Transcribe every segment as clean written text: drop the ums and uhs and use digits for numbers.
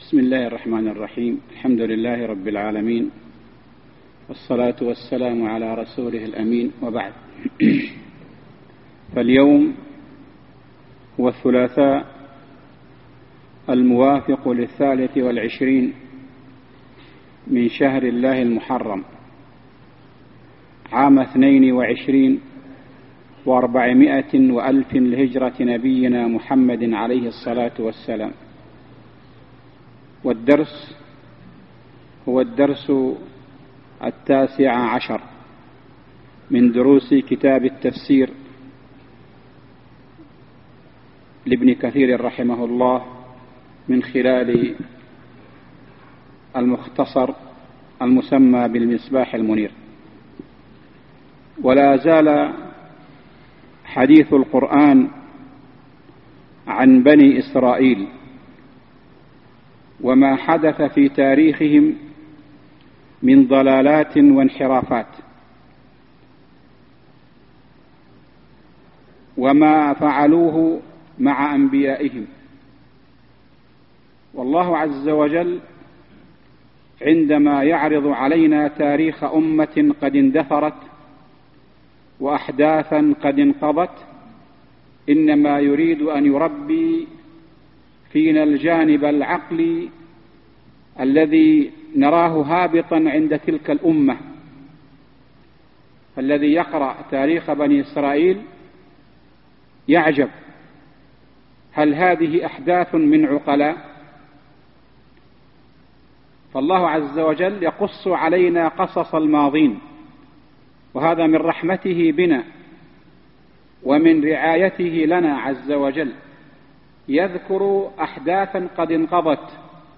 بسم الله الرحمن الرحيم. الحمد لله رب العالمين، والصلاة والسلام على رسوله الأمين، وبعد. فاليوم هو الثلاثاء الموافق 23 من شهر الله المحرم، عام 22 و400 وألف لهجرة نبينا محمد عليه الصلاة والسلام. والدرس هو الدرس 19 من دروس كتاب التفسير لابن كثير رحمه الله، من خلال المختصر المسمى بالمصباح المنير. ولا زال حديث القرآن عن بني إسرائيل وما حدث في تاريخهم من ضلالات وانحرافات، وما فعلوه مع أنبيائهم. والله عز وجل عندما يعرض علينا تاريخ أمة قد اندثرت وأحداثا قد انقضت، إنما يريد أن يربي فينا الجانب العقلي الذي نراه هابطا عند تلك الأمة. فالذي يقرأ تاريخ بني إسرائيل يعجب، هل هذه أحداث من عقلاء؟ فالله عز وجل يقص علينا قصص الماضين، وهذا من رحمته بنا ومن رعايته لنا عز وجل. يذكر أحداثا قد انقضت،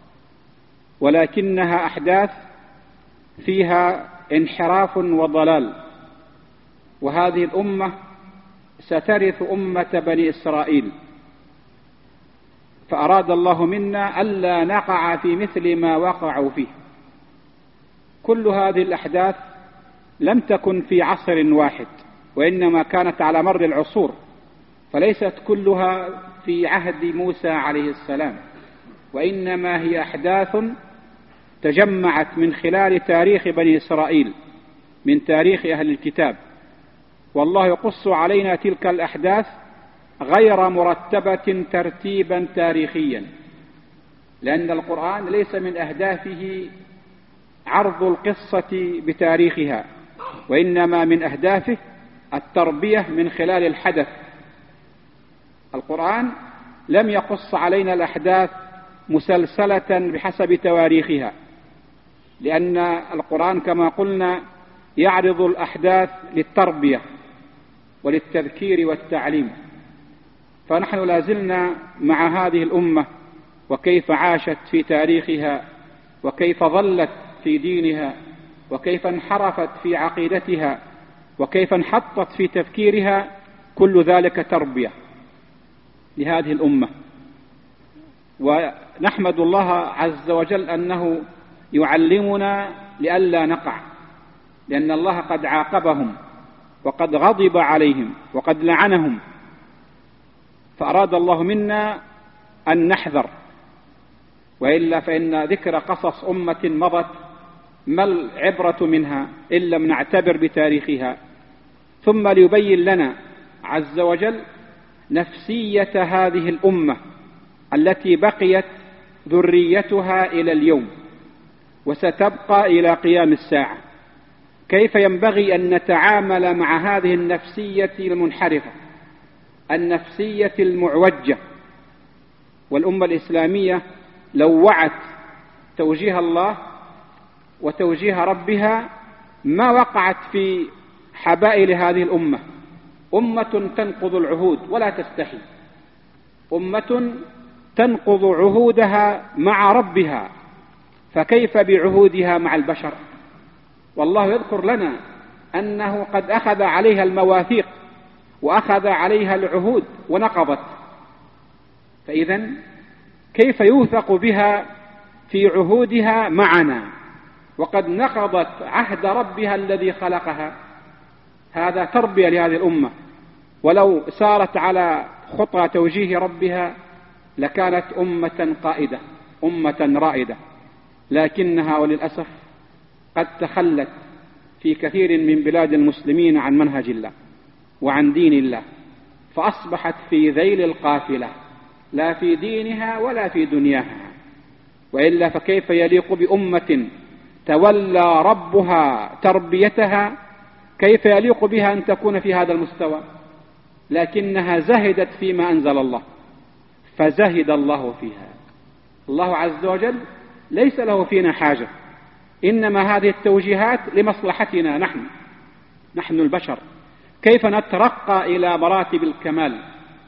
ولكنها أحداث فيها انحراف وضلال، وهذه الأمة سترث أمة بني إسرائيل. فأراد الله منا ألا نقع في مثل ما وقعوا فيه. كل هذه الأحداث لم تكن في عصر واحد، وإنما كانت على مر العصور، فليست كلها في عهد موسى عليه السلام، وإنما هي أحداث تجمعت من خلال تاريخ بني إسرائيل، من تاريخ أهل الكتاب. والله يقص علينا تلك الأحداث غير مرتبة ترتيبا تاريخيا، لأن القرآن ليس من أهدافه عرض القصة بتاريخها، وإنما من أهدافه التربية من خلال الحدث. القرآن لم يقص علينا الأحداث مسلسلة بحسب تواريخها، لأن القرآن كما قلنا يعرض الأحداث للتربية وللتذكير والتعليم. فنحن لازلنا مع هذه الأمة، وكيف عاشت في تاريخها، وكيف ظلت في دينها، وكيف انحرفت في عقيدتها، وكيف انحطت في تفكيرها. كل ذلك تربية لهذه الأمة. ونحمد الله عز وجل أنه يعلمنا لئلا نقع، لأن الله قد عاقبهم وقد غضب عليهم وقد لعنهم، فأراد الله منا أن نحذر، وإلا فإن ذكر قصص أمة مضت ما العبرة منها إن لم نعتبر بتاريخها. ثم ليبين لنا عز وجل نفسية هذه الأمة التي بقيت ذريتها إلى اليوم وستبقى إلى قيام الساعة، كيف ينبغي أن نتعامل مع هذه النفسية المنحرفة، النفسية المعوجة. والأمة الإسلامية لو وعت توجيه الله وتوجيه ربها ما وقعت في حبائل هذه الأمة. أمة تنقض العهود ولا تستحي، أمة تنقض عهودها مع ربها، فكيف بعهودها مع البشر؟ والله يذكر لنا أنه قد أخذ عليها المواثيق وأخذ عليها العهود ونقضت، فإذن كيف يوثق بها في عهودها معنا وقد نقضت عهد ربها الذي خلقها؟ هذا تربية لهذه الأمة. ولو سارت على خطى توجيه ربها لكانت أمة قائدة. أمة رائدة، لكنها وللأسف قد تخلت في كثير من بلاد المسلمين عن منهج الله وعن دين الله، فأصبحت في ذيل القافلة لا في دينها ولا في دنياها. وإلا فكيف يليق بأمة تولى ربها تربيتها، كيف يليق بها أن تكون في هذا المستوى؟ لكنها زهدت فيما أنزل الله فزهد الله فيها. الله عز وجل ليس له فينا حاجة، إنما هذه التوجيهات لمصلحتنا نحن البشر، كيف نترقى إلى مراتب الكمال.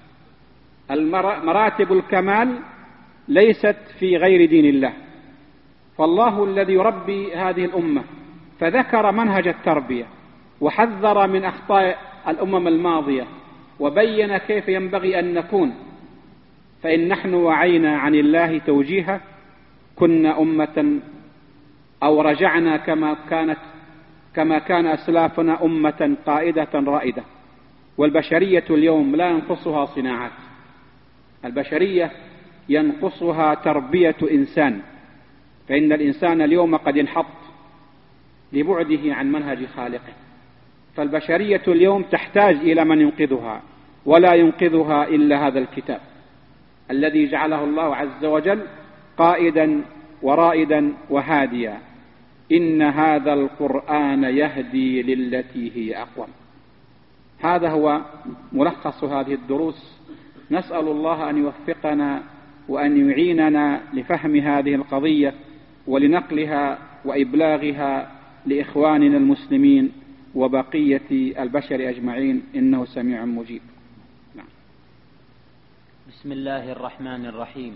مراتب الكمال ليست في غير دين الله، فالله الذي يربي هذه الأمة فذكر منهج التربية وحذر من أخطاء الأمم الماضية وبين كيف ينبغي أن نكون. فإن نحن وعينا عن الله توجيها كنا أمة أو رجعنا كما كان أسلافنا أمة قائدة رائدة. والبشرية اليوم لا ينقصها صناعات، البشرية ينقصها تربية إنسان، فإن الإنسان اليوم قد انحط لبعده عن منهج خالقه. فالبشرية اليوم تحتاج إلى من ينقذها، ولا ينقذها إلا هذا الكتاب الذي جعله الله عز وجل قائدا ورائدا وهاديا. إن هذا القرآن يهدي للتي هي أقوم. هذا هو ملخص هذه الدروس. نسأل الله أن يوفقنا وأن يعيننا لفهم هذه القضية ولنقلها وإبلاغها لإخواننا المسلمين وبقية البشر أجمعين، إنه سميع مجيب. نعم. بسم الله الرحمن الرحيم.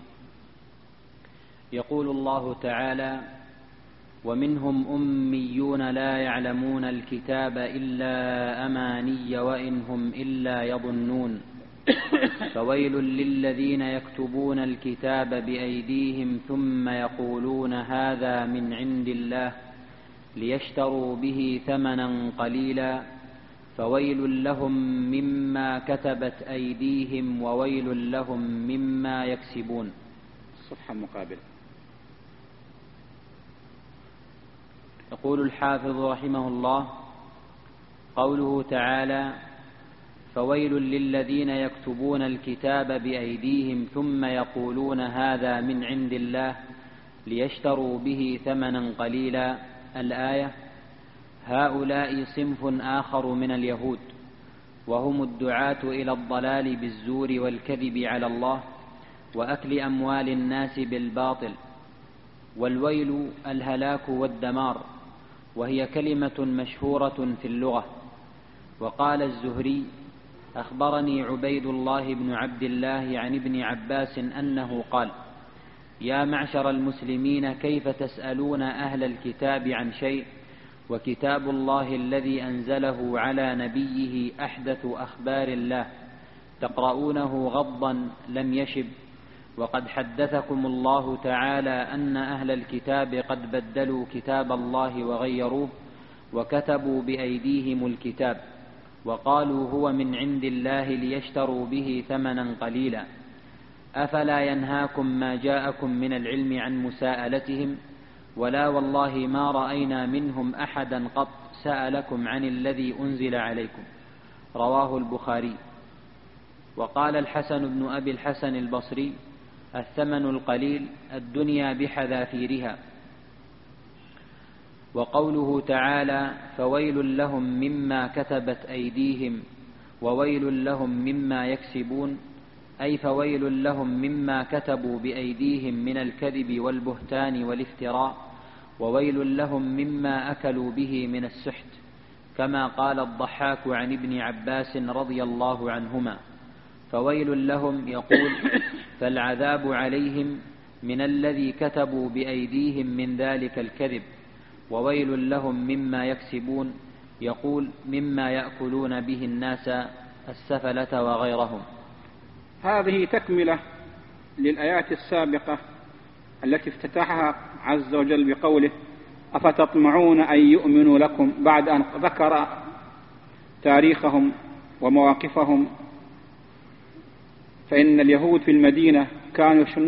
يقول الله تعالى: ومنهم أميون لا يعلمون الكتاب إلا أماني وإن هم إلا يظنون فويل للذين يكتبون الكتاب بأيديهم ثم يقولون هذا من عند الله ليشتروا به ثمنا قليلا فويل لهم مما كتبت أيديهم وويل لهم مما يكسبون. الصفحة المقابلة. يقول الحافظ رحمه الله: قوله تعالى: فويل للذين يكتبون الكتاب بأيديهم ثم يقولون هذا من عند الله ليشتروا به ثمنا قليلا. الآية: هؤلاء صنف آخر من اليهود، وهم الدعاة إلى الضلال بالزور والكذب على الله وأكل أموال الناس بالباطل. والويل الهلاك والدمار، وهي كلمة مشهورة في اللغة. وقال الزهري: أخبرني عبيد الله بن عبد الله عن ابن عباس أنه قال: يا معشر المسلمين، كيف تسألون أهل الكتاب عن شيء وكتاب الله الذي أنزله على نبيه أحدث أخبار الله تقرؤونه غضا لم يشب، وقد حدثكم الله تعالى أن أهل الكتاب قد بدلوا كتاب الله وغيروه وكتبوا بأيديهم الكتاب وقالوا هو من عند الله ليشتروا به ثمنا قليلا. أفلا ينهاكم ما جاءكم من العلم عن مساءلتهم؟ ولا والله ما رأينا منهم أحدا قط سألكم عن الذي أنزل عليكم. رواه البخاري. وقال الحسن بن أبي الحسن البصري: الثمن القليل الدنيا بحذافيرها. وقوله تعالى: فويل لهم مما كتبت أيديهم وويل لهم مما يكسبون، أي فويل لهم مما كتبوا بأيديهم من الكذب والبهتان والافتراء، وويل لهم مما أكلوا به من السحت، كما قال الضحاك عن ابن عباس رضي الله عنهما: فويل لهم يقول فالعذاب عليهم من الذي كتبوا بأيديهم من ذلك الكذب، وويل لهم مما يكسبون يقول مما يأكلون به الناس السفلة وغيرهم. هذه تكملة للآيات السابقة التي افتتحها عز وجل بقوله: أفتطمعون أن يؤمنوا لكم، بعد أن ذكر تاريخهم ومواقفهم. فإن اليهود في المدينة كانوا يشنون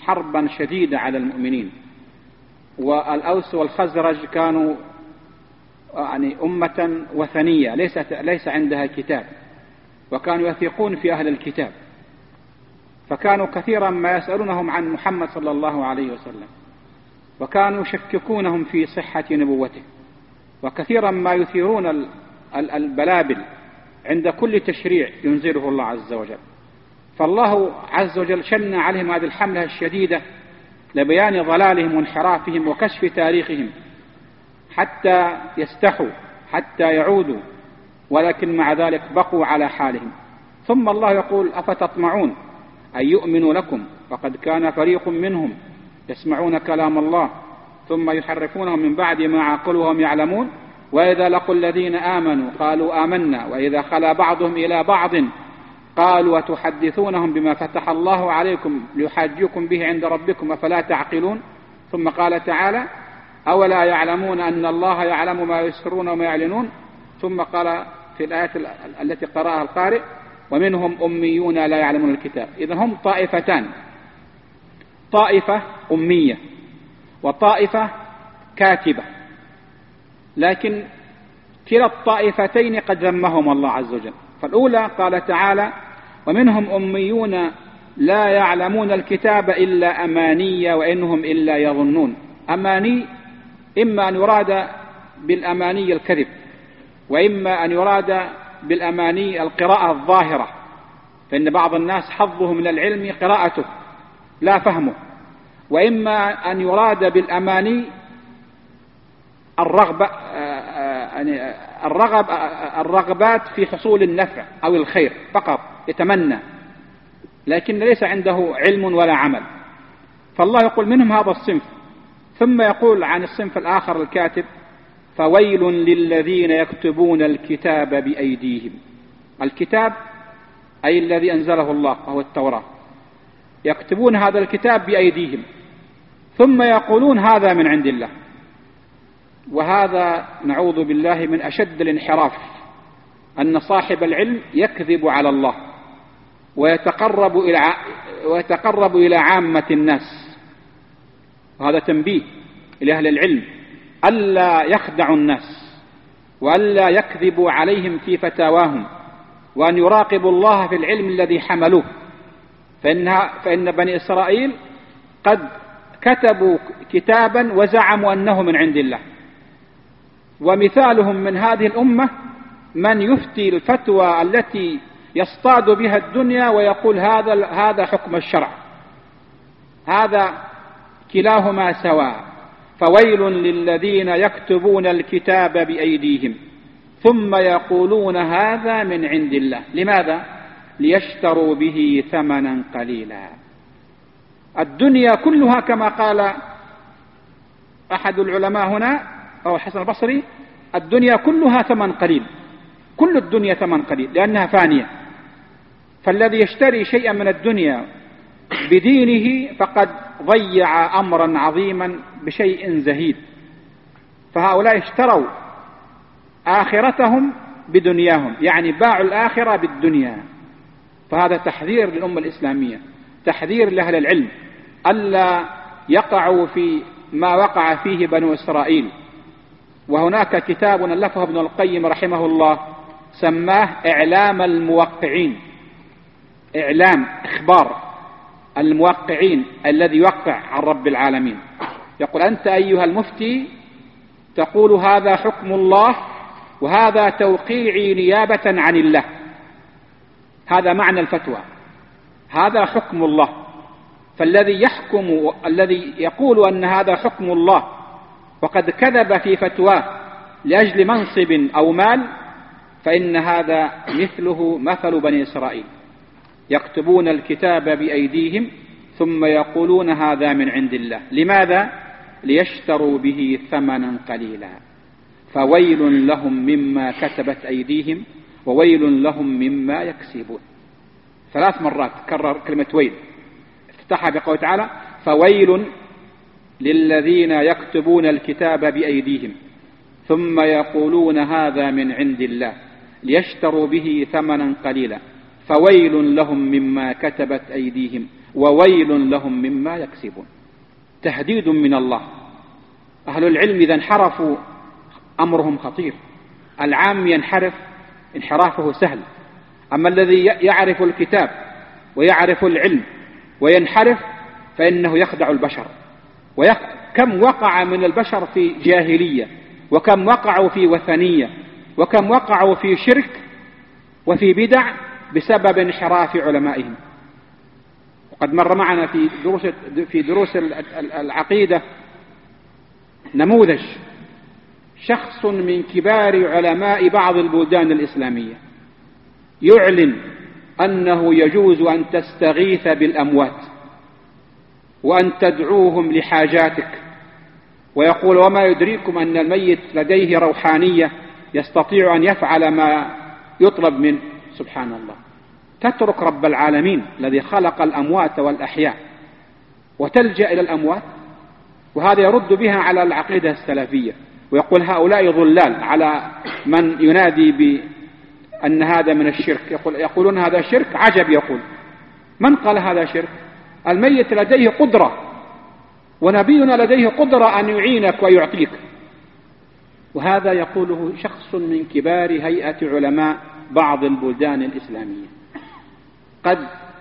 حربا شديدة على المؤمنين، والأوس والخزرج كانوا يعني أمة وثنية ليس عندها كتاب، وكانوا يثقون في أهل الكتاب، فكانوا كثيرا ما يسألونهم عن محمد صلى الله عليه وسلم، وكانوا يشككونهم في صحة نبوته، وكثيرا ما يثيرون البلابل عند كل تشريع ينزله الله عز وجل. فالله عز وجل شن عليهم هذه الحملة الشديدة لبيان ضلالهم وانحرافهم وكشف تاريخهم حتى يستحوا، حتى يعودوا، ولكن مع ذلك بقوا على حالهم. ثم الله يقول: أفتطمعون أن يؤمنوا لكم وقد كان فريق منهم يسمعون كلام الله ثم يحرفونه من بعد ما عقلوا وهم يعلمون، وإذا لقوا الذين آمنوا قالوا آمنا وإذا خلا بعضهم إلى بعض قالوا وتحدثونهم بما فتح الله عليكم ليحاجوكم به عند ربكم أفلا تعقلون. ثم قال تعالى: أولا يعلمون أن الله يعلم ما يسرون وما يعلنون. ثم قال في الآية التي قرأها القارئ: ومنهم أميون لا يعلمون الكتاب. إذا هم طائفتان، طائفة أمية وطائفة كاتبة، لكن كلا الطائفتين قد ذمهم الله عز وجل. فالأولى قال تعالى: ومنهم أميون لا يعلمون الكتاب إلا أماني وإنهم إلا يظنون. أماني إما أن يراد بالأماني الكذب، وإما أن يراد بالأماني القراءة الظاهرة، فإن بعض الناس حظه من العلم قراءته لا فهمه، وإما أن يراد بالأماني الرغبات في حصول النفع أو الخير فقط، يتمنى لكن ليس عنده علم ولا عمل. فالله يقول منهم هذا الصنف، ثم يقول عن الصنف الآخر الكاتب: فويل للذين يكتبون الكتاب بأيديهم. الكتاب أي الذي أنزله الله وهو التوراة، يكتبون هذا الكتاب بأيديهم ثم يقولون هذا من عند الله. وهذا نعوذ بالله من أشد الانحراف، أن صاحب العلم يكذب على الله ويتقرب إلى عامة الناس. وهذا تنبيه لأهل العلم ألا يخدعوا الناس وألا يكذبوا عليهم في فتاواهم، وأن يراقبوا الله في العلم الذي حملوه. فإن بني إسرائيل قد كتبوا كتابا وزعموا أنه من عند الله، ومثالهم من هذه الأمة من يفتي الفتوى التي يصطاد بها الدنيا ويقول هذا حكم الشرع. هذا كلاهما سواء. فويل للذين يكتبون الكتاب بأيديهم ثم يقولون هذا من عند الله. لماذا؟ ليشتروا به ثمنا قليلا. الدنيا كلها كما قال أحد العلماء هنا أو الحسن البصري: الدنيا كلها ثمن قليل، كل الدنيا ثمن قليل لأنها فانية. فالذي يشتري شيئا من الدنيا بدينه فقد ضيع أمرا عظيما بشيء زهيد. فهؤلاء اشتروا آخرتهم بدنياهم، يعني باعوا الآخرة بالدنيا. فهذا تحذير للأمة الإسلامية، تحذير لأهل العلم ألا يقعوا في ما وقع فيه بنو إسرائيل. وهناك كتاب ألفه ابن القيم رحمه الله سماه إعلام الموقعين، إعلام إخبار الموقعين الذي يوقع عن رب العالمين. يقول: أنت أيها المفتي تقول هذا حكم الله وهذا توقيعي نيابة عن الله. هذا معنى الفتوى، هذا حكم الله. فالذي يحكم، الذي يقول أن هذا حكم الله وقد كذب في فتواه لأجل منصب أو مال، فإن هذا مثله مثل بني إسرائيل، يكتبون الكتاب بأيديهم ثم يقولون هذا من عند الله. لماذا؟ ليشتروا به ثمنا قليلا. فويل لهم مما كتبت أيديهم وويل لهم مما يكسبون. 3 مرات كرر كلمة ويل، افتتحها بقوله تعالى: فويل للذين يكتبون الكتاب بأيديهم ثم يقولون هذا من عند الله ليشتروا به ثمنا قليلا فويل لهم مما كتبت أيديهم وويل لهم مما يكسبون. تهديد من الله. أهل العلم إذا انحرفوا أمرهم خطير. العام ينحرف انحرافه سهل، أما الذي يعرف الكتاب ويعرف العلم وينحرف فإنه يخدع البشر. وكم وقع من البشر في جاهلية، وكم وقعوا في وثنية، وكم وقعوا في شرك وفي بدع بسبب انحراف علمائهم. وقد مر معنا في دروس العقيدة نموذج شخص من كبار علماء بعض البلدان الإسلامية يعلن أنه يجوز أن تستغيث بالأموات وأن تدعوهم لحاجاتك، ويقول وما يدريكم أن الميت لديه روحانية يستطيع أن يفعل ما يطلب منه. سبحان الله، تترك رب العالمين الذي خلق الأموات والأحياء وتلجأ إلى الأموات. وهذا يرد بها على العقيدة السلفية، ويقول هؤلاء ضلال على من ينادي بأن هذا من الشرك. يقولون هذا شرك. عجب، يقول من قال هذا شرك؟ الميت لديه قدرة، ونبينا لديه قدرة أن يعينك ويعطيك. وهذا يقوله شخص من كبار هيئة علماء بعض البلدان الإسلامية، قد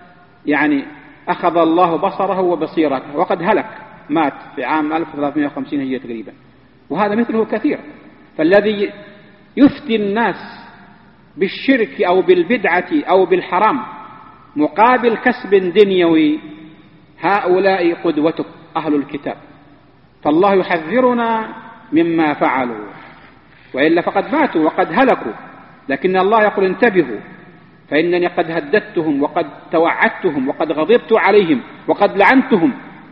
أخذ الله بصره وبصيرته وقد هلك، مات في عام 1350 هجرية تقريبا. وهذا مثله كثير. فالذي يفتي الناس بالشرك أو بالبدعة أو بالحرام مقابل كسب دنيوي، هؤلاء قدوتك أهل الكتاب. فالله يحذرنا مما فعلوا، وإلا فقد ماتوا وقد هلكوا. لكن الله يقول انتبهوا، فإنني قد هددتهم وقد توعدتهم وقد غضبت عليهم وقد لعنتهم.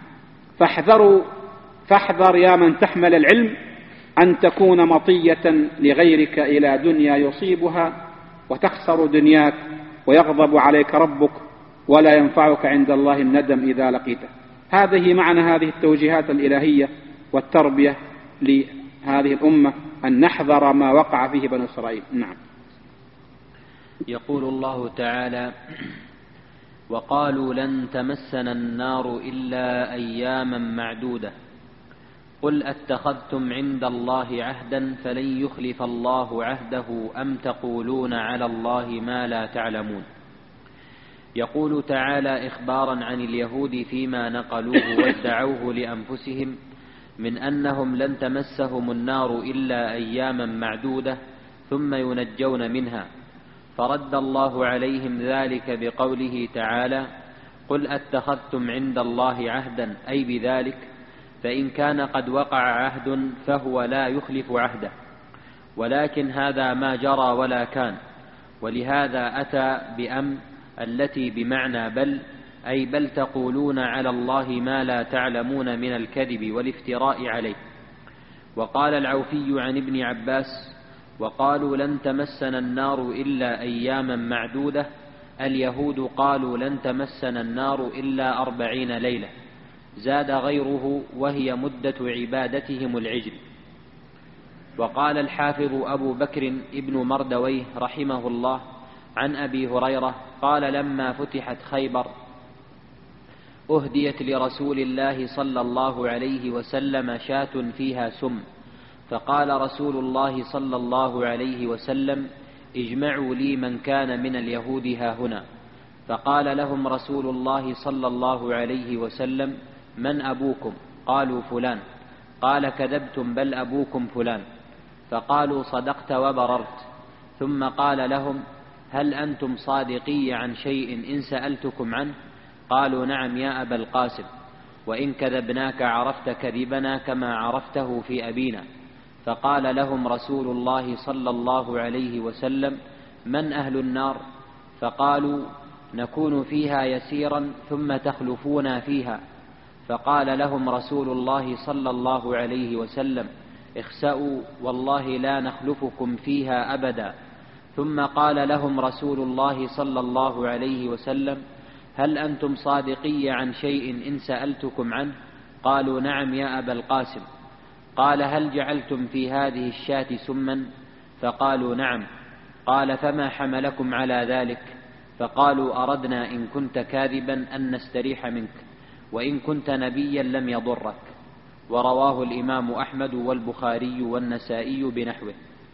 فاحذر يا من تحمل العلم أن تكون مطية لغيرك إلى دنيا يصيبها وتخسر دنياك ويغضب عليك ربك ولا ينفعك عند الله الندم إذا لقيته. هذه معنى هذه التوجيهات الإلهية والتربية لهذه الأمة، أن نحذر ما وقع فيه بنو إسرائيل. نعم. يقول الله تعالى: وقالوا لن تمسنا النار إلا أياما معدودة قل أتخذتم عند الله عهدا فلن يخلف الله عهده أم تقولون على الله ما لا تعلمون. يقول تعالى إخبارا عن اليهود فيما نقلوه وادعوه لأنفسهم من أنهم لن تمسهم النار إلا أياما معدودة ثم ينجون منها، فرد الله عليهم ذلك بقوله تعالى: قل أتخذتم عند الله عهدا، أي بذلك فإن كان قد وقع عهد فهو لا يخلف عهده، ولكن هذا ما جرى ولا كان. ولهذا أتى بأم التي بمعنى بل، أي بل تقولون على الله ما لا تعلمون من الكذب والافتراء عليه. وقال العوفي عن ابن عباس: وقالوا لن تمسنا النار إلا أياما معدودة، اليهود قالوا لن تمسنا النار إلا 40 ليلة، زاد غيره وهي مدة عبادتهم العجل. وقال الحافظ أبو بكر ابن مردويه رحمه الله عن أبي هريرة قال: لما فتحت خيبر أهديت لرسول الله صلى الله عليه وسلم شاة فيها سم، فقال رسول الله صلى الله عليه وسلم: اجمعوا لي من كان من اليهود هاهنا. فقال لهم رسول الله صلى الله عليه وسلم: من أبوكم؟ قالوا فلان. قال: كذبتم، بل أبوكم فلان. فقالوا: صدقت وبررت. ثم قال لهم: هل أنتم صادقي عن شيء إن سألتكم عنه؟ قالوا: نعم يا أبا القاسم، وإن كذبناك عرفت كذبنا كما عرفته في أبينا. فقال لهم رسول الله صلى الله عليه وسلم: من أهل النار؟ فقالوا: نكون فيها يسيرا ثم تخلفونا فيها. فقال لهم رسول الله صلى الله عليه وسلم: اخسأوا والله لا نخلفكم فيها أبدا. ثم قال لهم رسول الله صلى الله عليه وسلم: هل أنتم صادقي عن شيء إن سألتكم عنه؟ قالوا: نعم يا أبا القاسم. قال: هل جعلتم في هذه الشاة سما؟ فقالوا: نعم. قال: فما حملكم على ذلك؟ فقالوا أردنا إن كنت كاذبا أن نستريح منك، وإن كنت نبيا لم يضرك. ورواه الإمام أحمد والبخاري والنسائي بنحوه.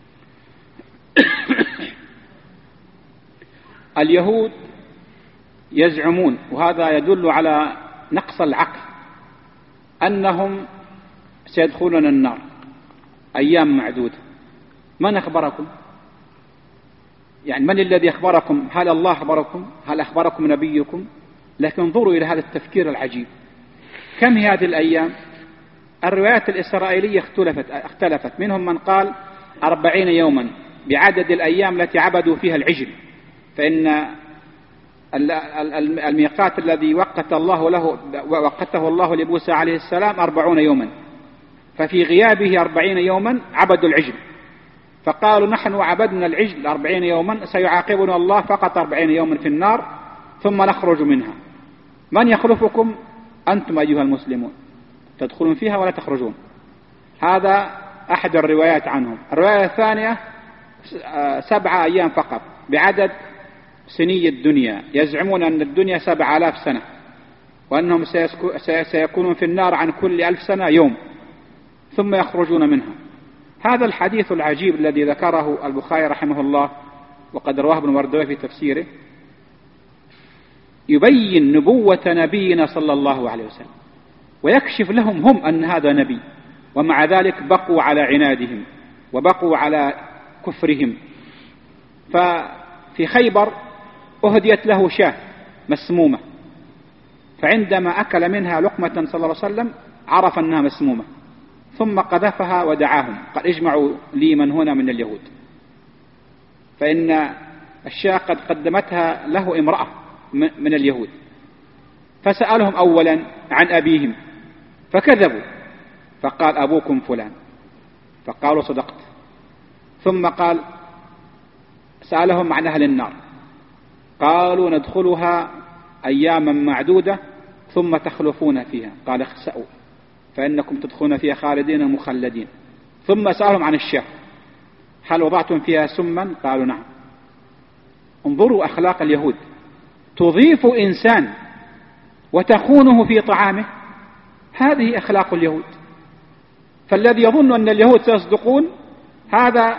اليهود يزعمون، وهذا يدل على نقص العقل، أنهم سيدخلون النار أيام معدودة. من أخبركم؟ يعني من الذي أخبركم؟ هل الله أخبركم؟ هل أخبركم نبيكم؟ لكن انظروا إلى هذا التفكير العجيب. كم هي هذه الأيام؟ الروايات الإسرائيلية اختلفت، منهم من قال 40 يوما بعدد الأيام التي عبدوا فيها العجل، فإن الميقات الذي وقته الله لموسى عليه السلام 40 يوما، ففي غيابه 40 يوما عبدوا العجل، فقالوا نحن عبدنا العجل 40 يوما سيعاقبنا الله فقط 40 يوما في النار ثم نخرج منها. من يخلفكم؟ أنتم أيها المسلمون، تدخلون فيها ولا تخرجون. هذا أحد الروايات عنهم. الرواية الثانية 7 أيام فقط بعدد سني الدنيا، يزعمون أن الدنيا 7000 سنة، وأنهم سيكونون في النار عن كل 1000 سنة يوم ثم يخرجون منها. هذا الحديث العجيب الذي ذكره البخاري رحمه الله وقد رواه ابن مردويه في تفسيره يبين نبوة نبينا صلى الله عليه وسلم، ويكشف لهم هم أن هذا نبي، ومع ذلك بقوا على عنادهم وبقوا على كفرهم. ففي خيبر أهديت له شاة مسمومة، فعندما أكل منها لقمة صلى الله عليه وسلم عرف أنها مسمومة، ثم قذفها ودعاهم قال اجمعوا لي من هنا من اليهود، فإن الشاة قد قدمتها له امرأة من اليهود. فسألهم أولا عن أبيهم فكذبوا، فقال أبوكم فلان، فقالوا صدقت. ثم قال سألهم عن أهل النار، قالوا ندخلها أياما معدودة ثم تخلفون فيها، قال اخسأوا فإنكم تدخلون فيها خالدين مخلدين. ثم سألهم عن الشاه، هل وضعتم فيها سما؟ قالوا نعم. انظروا أخلاق اليهود، تضيف إنسان وتخونه في طعامه، هذه أخلاق اليهود. فالذي يظن أن اليهود سيصدقون هذا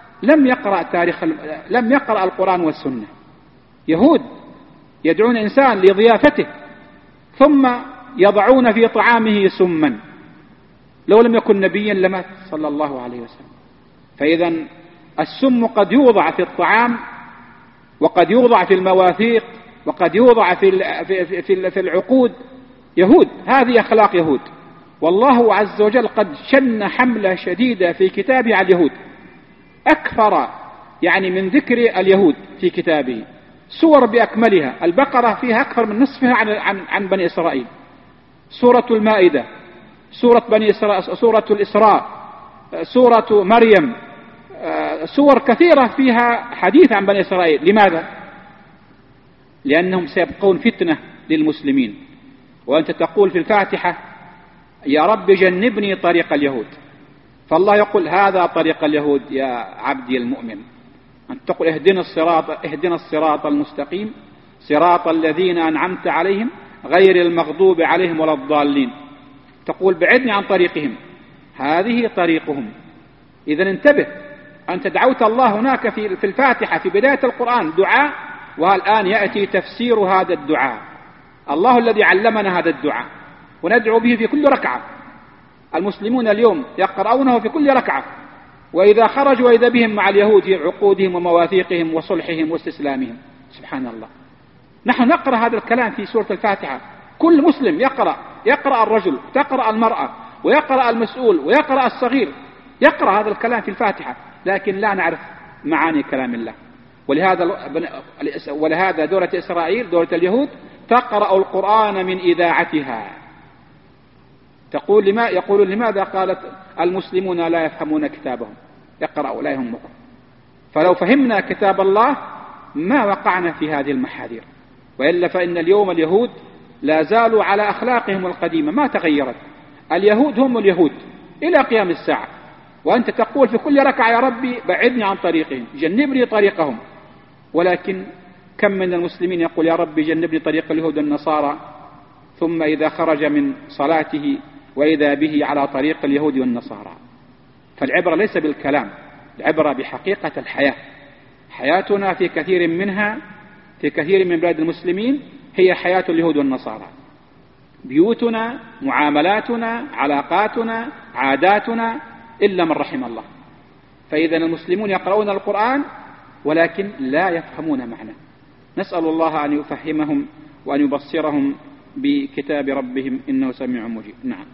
لم يقرأ القرآن والسنة. يهود يدعون إنسان لضيافته ثم يضعون في طعامه سما، لو لم يكن نبيا لمات صلى الله عليه وسلم. فإذا السم قد يوضع في الطعام، وقد يوضع في المواثيق، وقد يوضع في العقود. يهود، هذه أخلاق يهود. والله عز وجل قد شن حملة شديدة في كتابه على اليهود، أكثر يعني من ذكر اليهود في كتابه، سور بأكملها. البقرة فيها أكثر من نصفها عن بني إسرائيل، سورة المائدة، سورة بني إسرائيل، سورة الإسراء، سورة مريم، سور كثيرة فيها حديث عن بني إسرائيل. لماذا؟ لأنهم سيبقون فتنة للمسلمين. وأنت تقول في الفاتحة يا رب جنبني طريق اليهود، فالله يقول هذا طريق اليهود يا عبدي المؤمن. أن تقول اهدنا الصراط المستقيم صراط الذين أنعمت عليهم غير المغضوب عليهم ولا الضالين، تقول بعدني عن طريقهم، هذه طريقهم. إذا انتبه، أنت دعوت الله هناك في الفاتحة في بداية القرآن دعاء، والآن يأتي تفسير هذا الدعاء. الله الذي علمنا هذا الدعاء وندعو به في كل ركعة. المسلمون اليوم يقرؤونه في كل ركعة، وإذا خرجوا وإذا بهم مع اليهود في عقودهم ومواثيقهم وصلحهم واستسلامهم. سبحان الله. نحن نقرأ هذا الكلام في سورة الفاتحة، كل مسلم يقرأ الرجل، تقرأ المرأة، ويقرأ المسؤول، ويقرأ الصغير، يقرأ هذا الكلام في الفاتحة، لكن لا نعرف معاني كلام الله. ولهذا دولة إسرائيل، دولة اليهود، تقرأ القرآن من إذاعتها. يقول لماذا قالت المسلمون لا يفهمون كتابهم؟ يقرأوا لا يهمكم. فلو فهمنا كتاب الله ما وقعنا في هذه المحاذير، وإلا فإن اليوم اليهود لا زالوا على أخلاقهم القديمة ما تغيرت. اليهود هم اليهود إلى قيام الساعة، وأنت تقول في كل ركعة يا ربي بعدني عن طريقهم، جنبني طريقهم. ولكن كم من المسلمين يقول يا رب جنبني طريق اليهود والنصارى، ثم إذا خرج من صلاته وإذا به على طريق اليهود والنصارى. فالعبرة ليس بالكلام، العبرة بحقيقة الحياة. حياتنا في كثير منها، في كثير من بلاد المسلمين، هي حياة اليهود والنصارى. بيوتنا، معاملاتنا، علاقاتنا، عاداتنا، إلا من رحم الله. فإذا المسلمون يقرؤون القرآن ولكن لا يفهمون معناه. نسأل الله أن يفهمهم وأن يبصرهم بكتاب ربهم إنه سميع مجيب. نعم.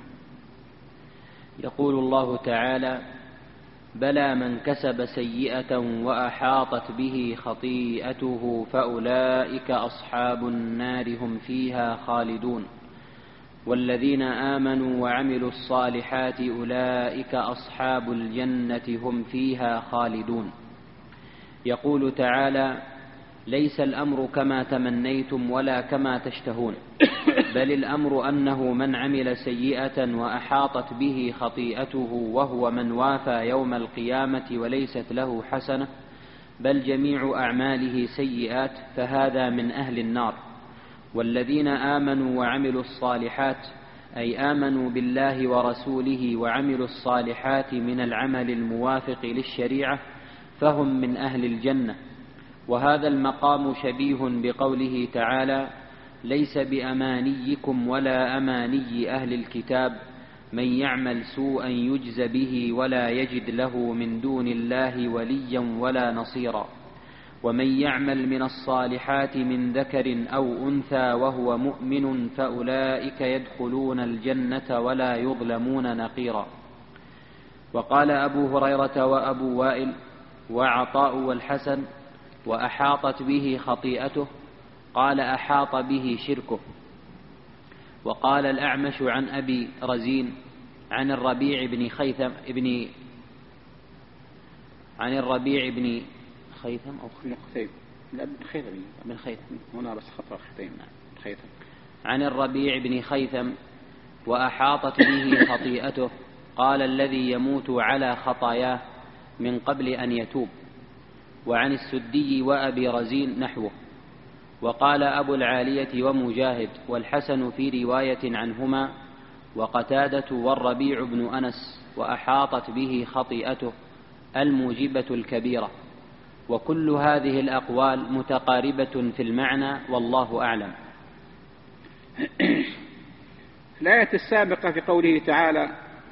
يقول الله تعالى: بلى من كسب سيئة وأحاطت به خطيئته فأولئك أصحاب النار هم فيها خالدون، والذين آمنوا وعملوا الصالحات أولئك أصحاب الجنة هم فيها خالدون. يقول تعالى: ليس الأمر كما تمنيتم ولا كما تشتهون، بل الأمر أنه من عمل سيئة وأحاطت به خطيئته وهو من وافى يوم القيامة وليست له حسنة، بل جميع أعماله سيئات، فهذا من أهل النار. والذين آمنوا وعملوا الصالحات أي آمنوا بالله ورسوله وعملوا الصالحات من العمل الموافق للشريعة، فهم من أهل الجنة. وهذا المقام شبيه بقوله تعالى: ليس بأمانيكم ولا أماني أهل الكتاب، من يعمل سوءا يجز به ولا يجد له من دون الله وليا ولا نصيرا، ومن يعمل من الصالحات من ذكر أو أنثى وهو مؤمن فأولئك يدخلون الجنة ولا يظلمون نقيرا. وقال أبو هريرة وأبو وائل وعطاء والحسن: وأحاطت به خطيئته، قال أحاط به شركه. وقال الأعمش عن أبي رزين عن الربيع بن خيثم خيثم أو خيثم لا بن خيثم هنا بس خطأ خيثم عن الربيع بن خيثم: وأحاطت به خطيئته، قال الذي يموت على خطاياه من قبل أن يتوب. وعن السدي وأبي رزين نحوه. وقال أبو العالية ومجاهد والحسن في رواية عنهما وقتادة والربيع بن أنس: وأحاطت به خطيئته الموجبة الكبيرة. وكل هذه الأقوال متقاربة في المعنى، والله أعلم. الآية السابقة في قوله تعالى: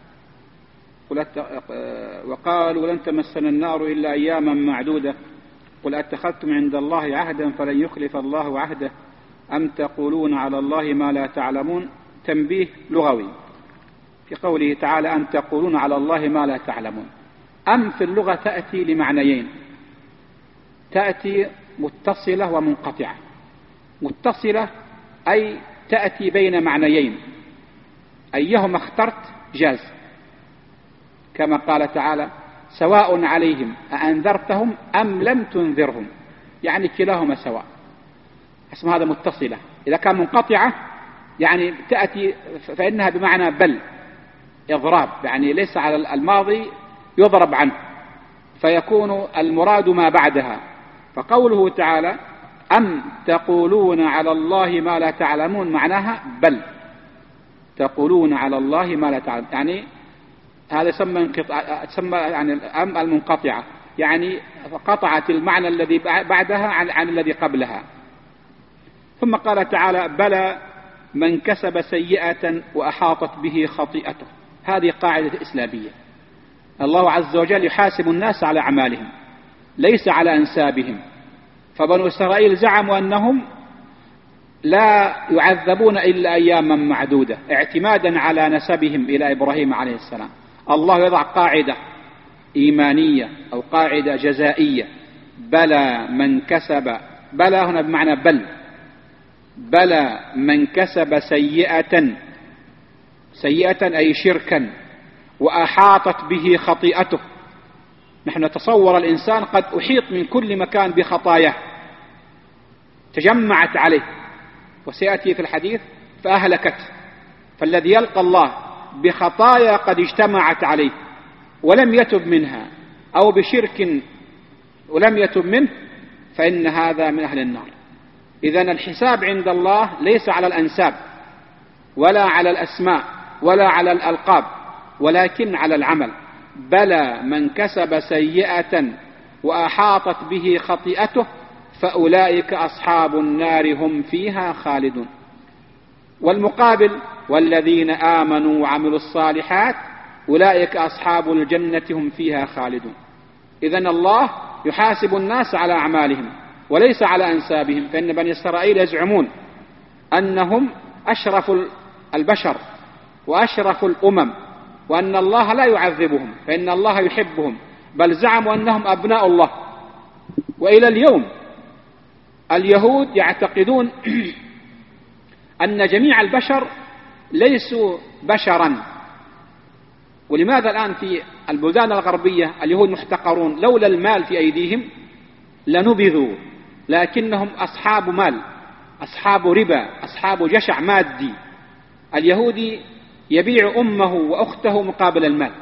وقالوا لن تمسنا النار إلا أياما معدودة قل أتخذتم عند الله عهدا فلن يخلف الله عهده أم تقولون على الله ما لا تعلمون. تنبيه لغوي في قوله تعالى: أم تقولون على الله ما لا تعلمون. أم في اللغة تأتي لمعنيين، تأتي متصلة ومنقطعة. متصلة أي تأتي بين معنيين، أيهما اخترت جاز، كما قال تعالى: سواء عليهم أأنذرتهم أم لم تنذرهم، يعني كلاهما سواء. اسم هذا متصلة. إذا كان منقطعة يعني تأتي فإنها بمعنى بل، إضراب، يعني ليس على الماضي يضرب عنه، فيكون المراد ما بعدها. فقوله تعالى: أم تقولون على الله ما لا تعلمون، معناها بل تقولون على الله ما لا تعلمون، يعني هذا تسمى يعني الأم المنقطعة، يعني قطعت المعنى الذي بعدها عن الذي قبلها. ثم قال تعالى: بلى من كسب سيئة وأحاطت به خطيئته. هذه قاعدة إسلامية. الله عز وجل يحاسب الناس على أعمالهم ليس على أنسابهم. فبنو إسرائيل زعموا أنهم لا يعذبون إلا أياما معدودة اعتمادا على نسبهم إلى إبراهيم عليه السلام. الله يضع قاعدة إيمانية أو قاعدة جزائية: بلى من كسب، بلى هنا بمعنى بل، بلى من كسب سيئة أي شركا وأحاطت به خطيئته. نحن نتصور الإنسان قد أحيط من كل مكان بخطاياه تجمعت عليه، وسيأتي في الحديث فأهلكت. فالذي يلقى الله بخطايا قد اجتمعت عليه ولم يتب منها، أو بشرك ولم يتب منه، فإن هذا من أهل النار. إذن الحساب عند الله ليس على الأنساب ولا على الأسماء ولا على الألقاب، ولكن على العمل. بلى من كسب سيئة وأحاطت به خطيئته فأولئك أصحاب النار هم فيها خالدون. والمقابل: والذين آمنوا وعملوا الصالحات أولئك أصحاب الجنة هم فيها خالدون. إذن الله يحاسب الناس على أعمالهم وليس على أنسابهم، فإن بني إسرائيل يزعمون أنهم أشرف البشر وأشرف الأمم، وأن الله لا يعذبهم، فإن الله يحبهم، بل زعموا أنهم أبناء الله. وإلى اليوم اليهود يعتقدون أن جميع البشر ليسوا بشرا. ولماذا الآن في البلدان الغربية اليهود محتقرون؟ لولا المال في أيديهم لنبذوا، لكنهم أصحاب مال، أصحاب ربا، أصحاب جشع مادي. اليهودي يبيع أمه وأخته مقابل المال.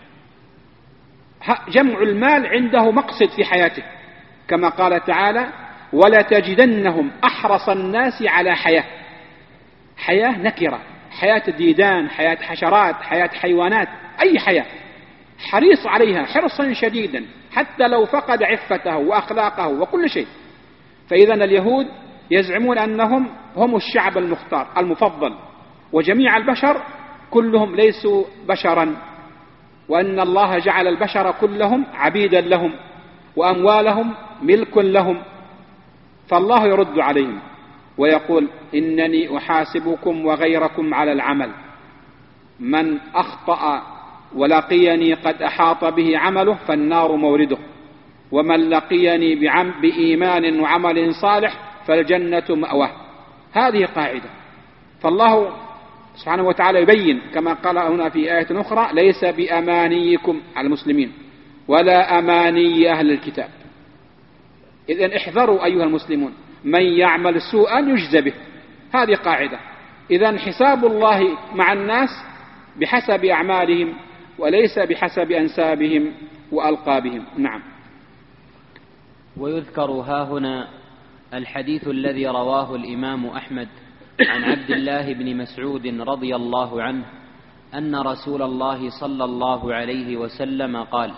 جمع المال عنده مقصد في حياته، كما قال تعالى: ولتجدنهم أحرص الناس على حياة نكرة، حياة الديدان، حياة حشرات، حياة حيوانات، أي حياة حريص عليها حرصا شديدا حتى لو فقد عفته وأخلاقه وكل شيء. فإذا اليهود يزعمون أنهم هم الشعب المختار المفضل، وجميع البشر كلهم ليسوا بشرا، وأن الله جعل البشر كلهم عبيدا لهم وأموالهم ملك لهم. فالله يرد عليهم ويقول: إنني أحاسبكم وغيركم على العمل، من أخطأ ولقيني قد أحاط به عمله فالنار مورده، ومن لقيني بإيمان وعمل صالح فالجنة مأواه. هذه قاعدة. فالله سبحانه وتعالى يبين كما قال هنا في آية أخرى: ليس بأمانيكم على المسلمين ولا أماني أهل الكتاب. إذن احذروا أيها المسلمون، من يعمل سوءا يجزى به. هذه قاعدة. إذن حساب الله مع الناس بحسب أعمالهم وليس بحسب أنسابهم وألقابهم. نعم. ويذكر هاهنا الحديث الذي رواه الإمام أحمد عن عبد الله بن مسعود رضي الله عنه أن رسول الله صلى الله عليه وسلم قال: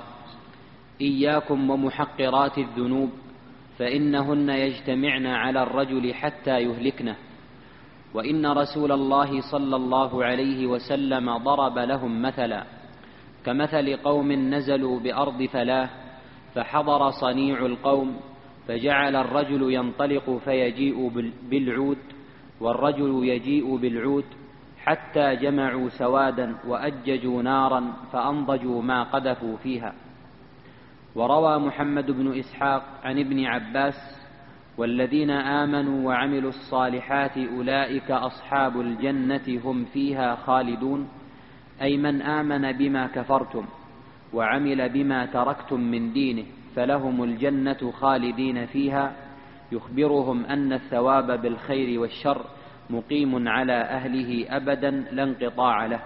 إياكم ومحقرات الذنوب فإنهن يجتمعن على الرجل حتى يهلكنه. وإن رسول الله صلى الله عليه وسلم ضرب لهم مثلا كمثل قوم نزلوا بأرض فلاة فحضر صنيع القوم فجعل الرجل ينطلق فيجيء بالعود والرجل يجيء بالعود حتى جمعوا سوادا وأججوا نارا فأنضجوا ما قذفوا فيها. وروى محمد بن إسحاق عن ابن عباس: والذين آمنوا وعملوا الصالحات أولئك أصحاب الجنة هم فيها خالدون، أي من آمن بما كفرتم وعمل بما تركتم من دينه فلهم الجنة خالدين فيها، يخبرهم أن الثواب بالخير والشر مقيم على أهله أبدا لا انقطاع له.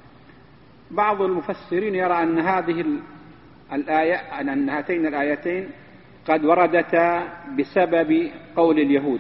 بعض المفسرين يرى أن هذه الآية أن هاتين الآيتين قد وردتا بسبب قول اليهود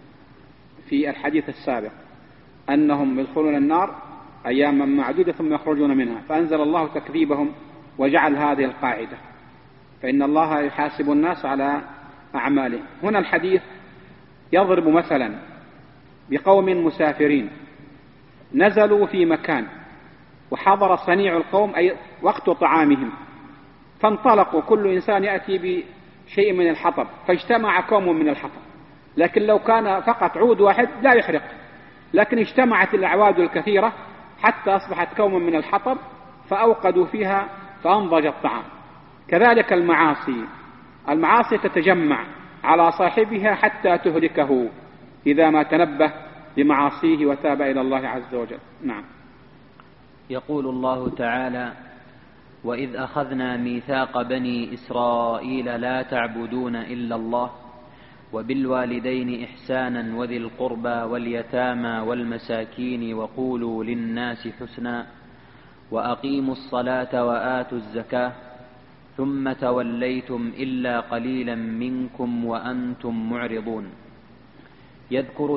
في الحديث السابق أنهم يدخلون النار أياما معدودة ثم يخرجون منها، فأنزل الله تكذيبهم وجعل هذه القاعدة، فإن الله يحاسب الناس على أعمالهم. هنا الحديث يضرب مثلا بقوم مسافرين نزلوا في مكان وحضر صنيع القوم أي وقت طعامهم، فانطلقوا كل إنسان يأتي بشيء من الحطب، فاجتمع قوم من الحطب. لكن لو كان فقط عود واحد لا يحرق، لكن اجتمعت الأعواد الكثيرة حتى أصبحت قوم من الحطب فأوقدوا فيها فأنضج الطعام. كذلك المعاصي تتجمع على صاحبها حتى تهلكه إذا ما تنبه لمعاصيه وتاب إلى الله عز وجل. نعم. يقول الله تعالى: وإذ أخذنا ميثاق بني إسرائيل لا تعبدون إلا الله وبالوالدين إحسانا وذي القربى واليتامى والمساكين وقولوا للناس حسنا وأقيموا الصلاة وآتوا الزكاة ثم توليتم إلا قليلا منكم وأنتم معرضون. يذكر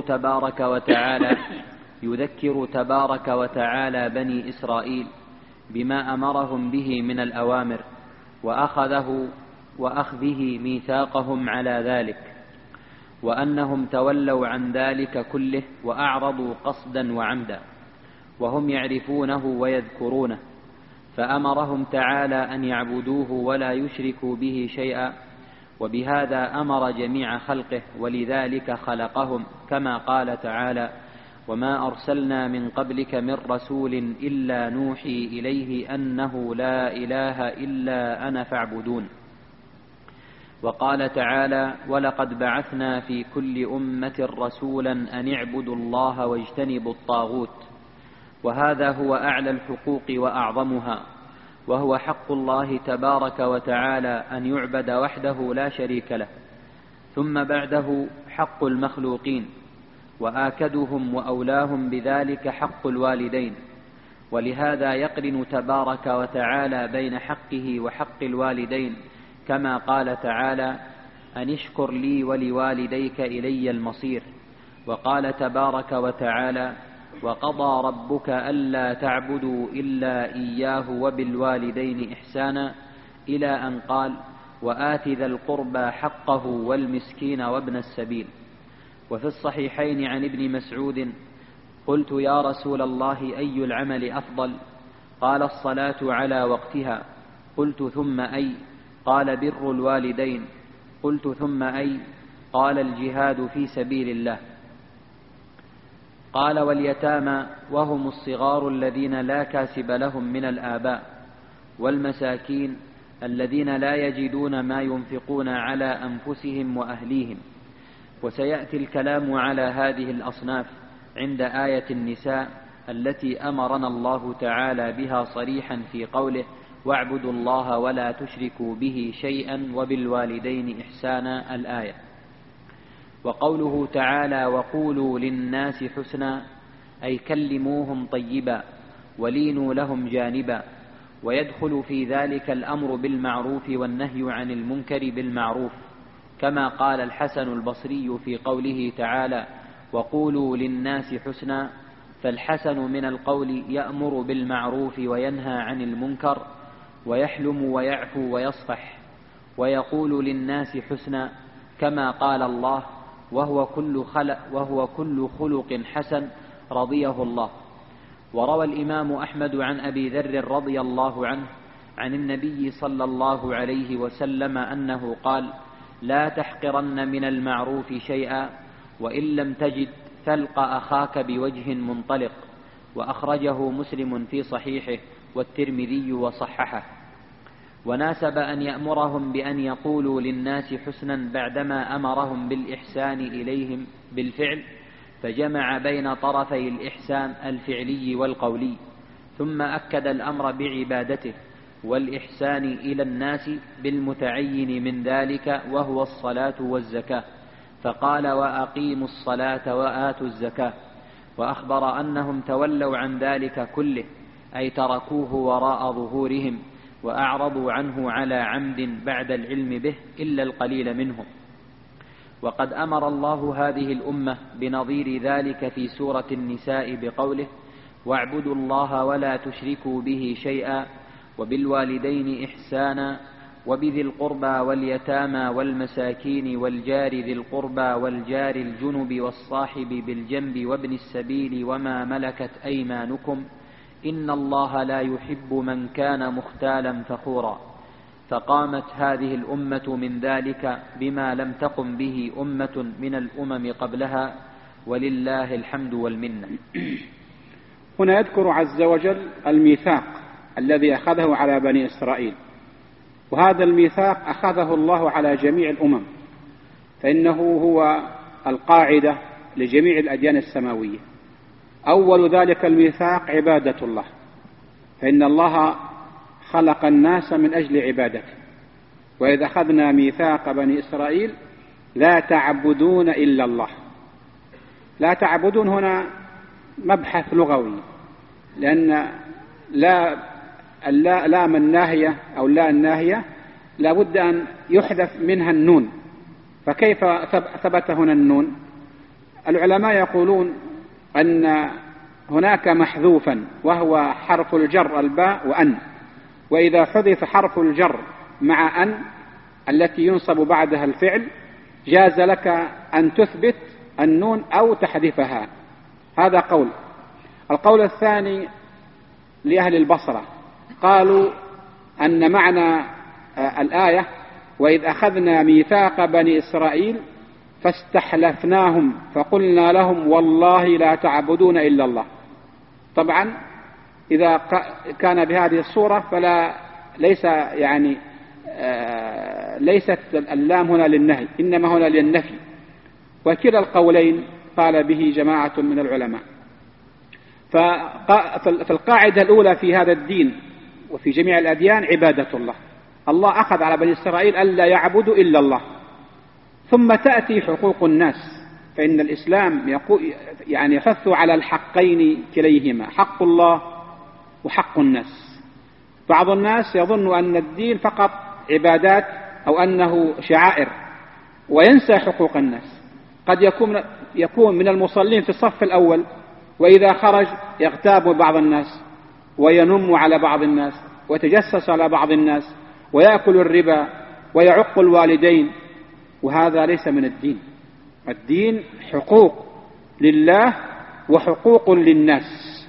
تبارك وتعالى بني إسرائيل بما أمرهم به من الأوامر وأخذه ميثاقهم على ذلك، وأنهم تولوا عن ذلك كله وأعرضوا قصدا وعمدا وهم يعرفونه ويذكرونه، فأمرهم تعالى أن يعبدوه ولا يشركوا به شيئا، وبهذا أمر جميع خلقه، ولذلك خلقهم، كما قال تعالى: وما أرسلنا من قبلك من رسول إلا نوحي إليه أنه لا إله إلا أنا فاعبدون. وقال تعالى: ولقد بعثنا في كل أمة رسولا أن اعبدوا الله واجتنبوا الطاغوت. وهذا هو أعلى الحقوق وأعظمها، وهو حق الله تبارك وتعالى أن يعبد وحده لا شريك له، ثم بعده حق المخلوقين، وآكدهم وأولاهم بذلك حق الوالدين. ولهذا يقرن تبارك وتعالى بين حقه وحق الوالدين، كما قال تعالى: أن اشكر لي ولوالديك إلي المصير. وقال تبارك وتعالى: وقضى ربك ألا تعبدوا إلا إياه وبالوالدين إحسانا، إلى أن قال: وآت ذا القربى حقه والمسكين وابن السبيل. وفي الصحيحين عن ابن مسعود: قلت يا رسول الله أي العمل أفضل؟ قال: الصلاة على وقتها. قلت: ثم أي؟ قال: بر الوالدين. قلت: ثم أي؟ قال: الجهاد في سبيل الله. قال: واليتامى وهم الصغار الذين لا كاسب لهم من الآباء، والمساكين الذين لا يجدون ما ينفقون على أنفسهم وأهليهم. وسيأتي الكلام على هذه الأصناف عند آية النساء التي أمرنا الله تعالى بها صريحا في قوله: واعبدوا الله ولا تشركوا به شيئا وبالوالدين إحسانا، الآية. وقوله تعالى: وقولوا للناس حسنا، أي كلموهم طيبا ولينوا لهم جانبا. ويدخل في ذلك الأمر بالمعروف والنهي عن المنكر بالمعروف، كما قال الحسن البصري في قوله تعالى: وقولوا للناس حسنا، فالحسن من القول يأمر بالمعروف وينهى عن المنكر، ويحلم ويعفو ويصفح. ويقول للناس حسنا، كما قال الله: وهو كل خلق حسن رضيه الله. وروى الإمام أحمد عن أبي ذر رضي الله عنه عن النبي صلى الله عليه وسلم أنه قال: لا تحقرن من المعروف شيئا، وإن لم تجد فالق أخاك بوجه منطلق. وأخرجه مسلم في صحيحه والترمذي وصححه. وناسب أن يأمرهم بأن يقولوا للناس حسنا بعدما أمرهم بالإحسان إليهم بالفعل، فجمع بين طرفي الإحسان الفعلي والقولي، ثم أكد الأمر بعبادته والإحسان إلى الناس بالمتعين من ذلك، وهو الصلاة والزكاة، فقال: وأقيموا الصلاة وآتوا الزكاة. وأخبر أنهم تولوا عن ذلك كله، أي تركوه وراء ظهورهم وأعرضوا عنه على عمد بعد العلم به إلا القليل منهم. وقد أمر الله هذه الأمة بنظير ذلك في سورة النساء بقوله: واعبدوا الله ولا تشركوا به شيئا وبالوالدين إحسانا وبذي القربى واليتامى والمساكين والجار ذي القربى والجار الجنب والصاحب بالجنب وابن السبيل وما ملكت أيمانكم إن الله لا يحب من كان مختالا فخورا. فقامت هذه الأمة من ذلك بما لم تقم به أمة من الأمم قبلها، ولله الحمد والمنة. هنا يذكر عز وجل الميثاق الذي أخذه على بني إسرائيل، وهذا الميثاق أخذه الله على جميع الأمم، فإنه هو القاعدة لجميع الأديان السماوية. أول ذلك الميثاق عبادة الله، فإن الله خلق الناس من أجل عبادته. وإذا أخذنا ميثاق بني إسرائيل لا تعبدون إلا الله. لا تعبدون هنا مبحث لغوي، لأن لا من ناهية أو لا الناهية لا بد أن يحذف منها النون. فكيف ثبت هنا النون؟ العلماء يقولون أن هناك محذوفا وهو حرف الجر الباء وأن، وإذا حذف حرف الجر مع أن التي ينصب بعدها الفعل جاز لك أن تثبت النون أو تحذفها. هذا قول. القول الثاني لأهل البصرة، قالوا أن معنى الآية وإذ أخذنا ميثاق بني إسرائيل فاستحلفناهم فقلنا لهم والله لا تعبدون إلا الله. طبعا إذا كان بهذه الصورة فلا ليست اللام هنا للنهي، إنما هنا للنفي، وكلا القولين قال به جماعة من العلماء. فالقاعدة الأولى في هذا الدين وفي جميع الأديان عبادة الله. الله أخذ على بني إسرائيل ألا يعبدوا إلا الله، ثم تأتي حقوق الناس، فإن الإسلام يحث على الحقين كليهما، حق الله وحق الناس. بعض الناس يظن أن الدين فقط عبادات أو أنه شعائر وينسى حقوق الناس. قد يكون من المصلين في الصف الأول، وإذا خرج يغتاب بعض الناس وينم على بعض الناس ويتجسس على بعض الناس ويأكل الربا ويعق الوالدين، وهذا ليس من الدين. الدين حقوق لله وحقوق للناس.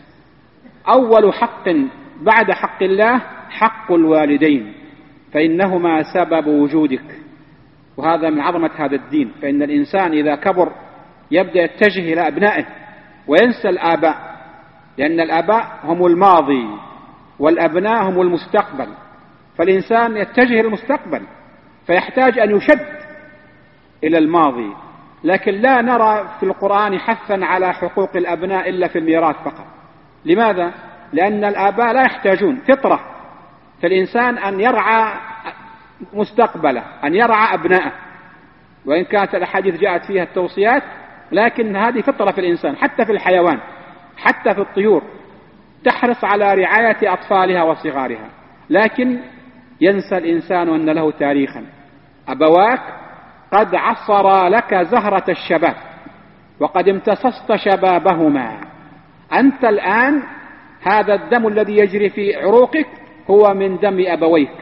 أول حق بعد حق الله حق الوالدين، فإنهما سبب وجودك، وهذا من عظمة هذا الدين. فإن الإنسان إذا كبر يبدأ يتجه إلى أبنائه وينسى الآباء، لأن الآباء هم الماضي والأبناء هم المستقبل، فالإنسان يتجه إلى المستقبل فيحتاج أن يشد إلى الماضي. لكن لا نرى في القرآن حثا على حقوق الأبناء إلا في الميراث فقط. لماذا؟ لأن الآباء لا يحتاجون، فطرة في الإنسان أن يرعى مستقبله، أن يرعى أبنائه، وإن كانت الأحاديث جاءت فيها التوصيات، لكن هذه فطرة في الإنسان. حتى في الحيوان، حتى في الطيور تحرص على رعاية أطفالها وصغارها، لكن ينسى الإنسان أن له تاريخا. أبواك قد عصرا لك زهرة الشباب وقد امتصصت شبابهما. أنت الآن هذا الدم الذي يجري في عروقك هو من دم أبويك،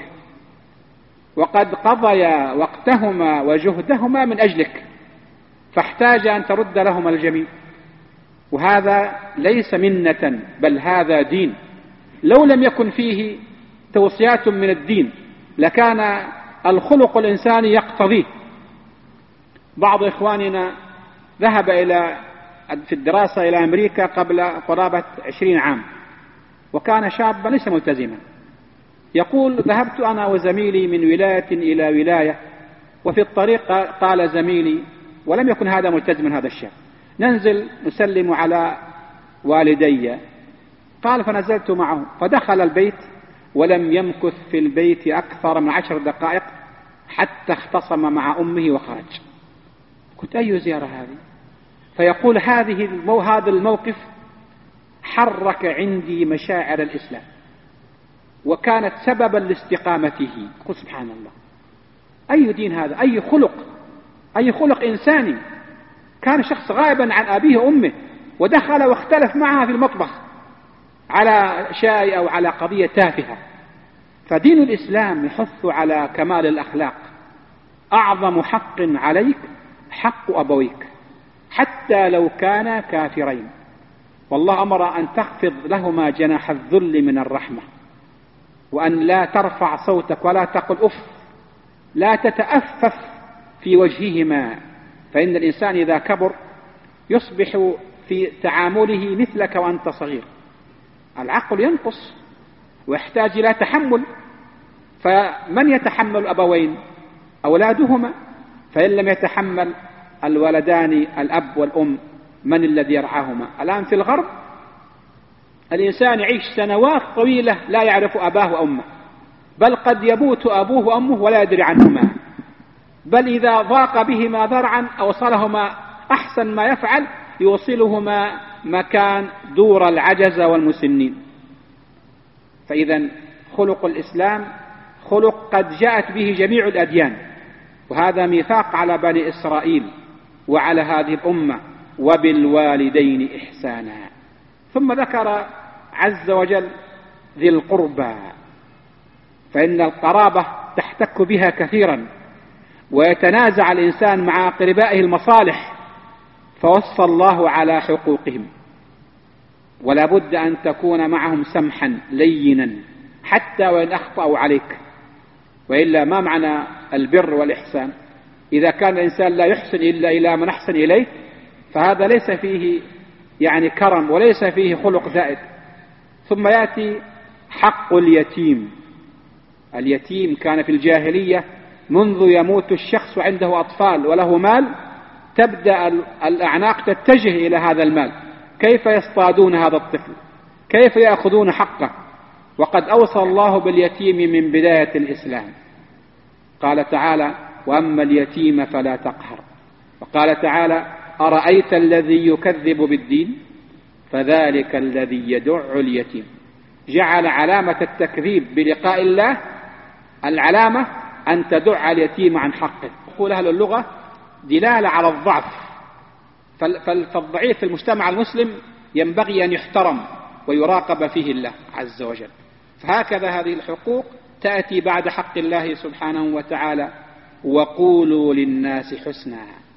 وقد قضيا وقتهما وجهدهما من أجلك، فاحتاج أن ترد لهما الجميل. وهذا ليس منة، بل هذا دين. لو لم يكن فيه توصيات من الدين لكان الخلق الإنساني يقتضيه. بعض إخواننا ذهب في الدراسة إلى أمريكا قبل قرابة 20 عام، وكان شابا ليس ملتزما. يقول: ذهبت أنا وزميلي من ولاية إلى ولاية، وفي الطريق قال زميلي، ولم يكن هذا ملتزما هذا الشاب، ننزل نسلم على والدي. قال: فنزلت معه، فدخل البيت ولم يمكث في البيت أكثر من 10 دقائق حتى اختصم مع أمه وخرج. قلت: أي زيارة هذه؟ فيقول: هذا الموقف حرك عندي مشاعر الإسلام وكانت سببا لاستقامته. قلت: سبحان الله، أي دين هذا؟ أي خلق إنساني. كان شخص غائبا عن أبيه وأمه ودخل واختلف معها في المطبخ على شاي أو على قضية تافهة. فدين الإسلام يحث على كمال الأخلاق. أعظم حق عليك حق أبويك حتى لو كانا كافرين، والله أمر أن تخفض لهما جناح الذل من الرحمة، وأن لا ترفع صوتك ولا تقل أف، لا تتأفف في وجههما، فإن الإنسان إذا كبر يصبح في تعامله مثلك وأنت صغير. العقل ينقص ويحتاج إلى تحمل، فمن يتحمل الأبوين؟ أولادهما. فإن لم يتحمل الولدان الأب والأم، من الذي يرعاهما؟ الآن في الغرب الإنسان يعيش سنوات طويلة لا يعرف أباه وأمه، بل قد يموت أبوه وأمه ولا يدري عنهما، بل إذا ضاق بهما ذرعا أوصلهما أحسن ما يفعل، يوصلهما مكان دور العجز والمسنين. فإذا خلق الإسلام خلق قد جاءت به جميع الأديان، وهذا ميثاق على بني إسرائيل وعلى هذه الأمة وبالوالدين إحسانا. ثم ذكر عز وجل ذي القربى، فإن القرابة تحتك بها كثيرا ويتنازع الإنسان مع أقربائه المصالح، فوصى الله على حقوقهم، ولا بد أن تكون معهم سمحا لينا حتى وإن أخطأوا عليك، وإلا ما معنى البر والإحسان؟ إذا كان الإنسان لا يحسن إلا إلى من أحسن إليه فهذا ليس فيه يعني كرم وليس فيه خلق زائد. ثم يأتي حق اليتيم. اليتيم كان في الجاهلية منذ يموت الشخص وعنده أطفال وله مال تبدأ الأعناق تتجه إلى هذا المال، كيف يصطادون هذا الطفل، كيف يأخذون حقه، وقد أوصى الله باليتيم من بداية الإسلام. قال تعالى: وأما اليتيم فلا تقهر. وقال تعالى: أرأيت الذي يكذب بالدين فذلك الذي يدع اليتيم. جعل علامة التكذيب بلقاء الله العلامة أن تدع اليتيم عن حقه. يقول أهل اللغة دلالة على الضعف، فالضعيف في المجتمع المسلم ينبغي أن يحترم ويراقب فيه الله عز وجل. فهكذا هذه الحقوق تأتي بعد حق الله سبحانه وتعالى: وقولوا للناس حسنا.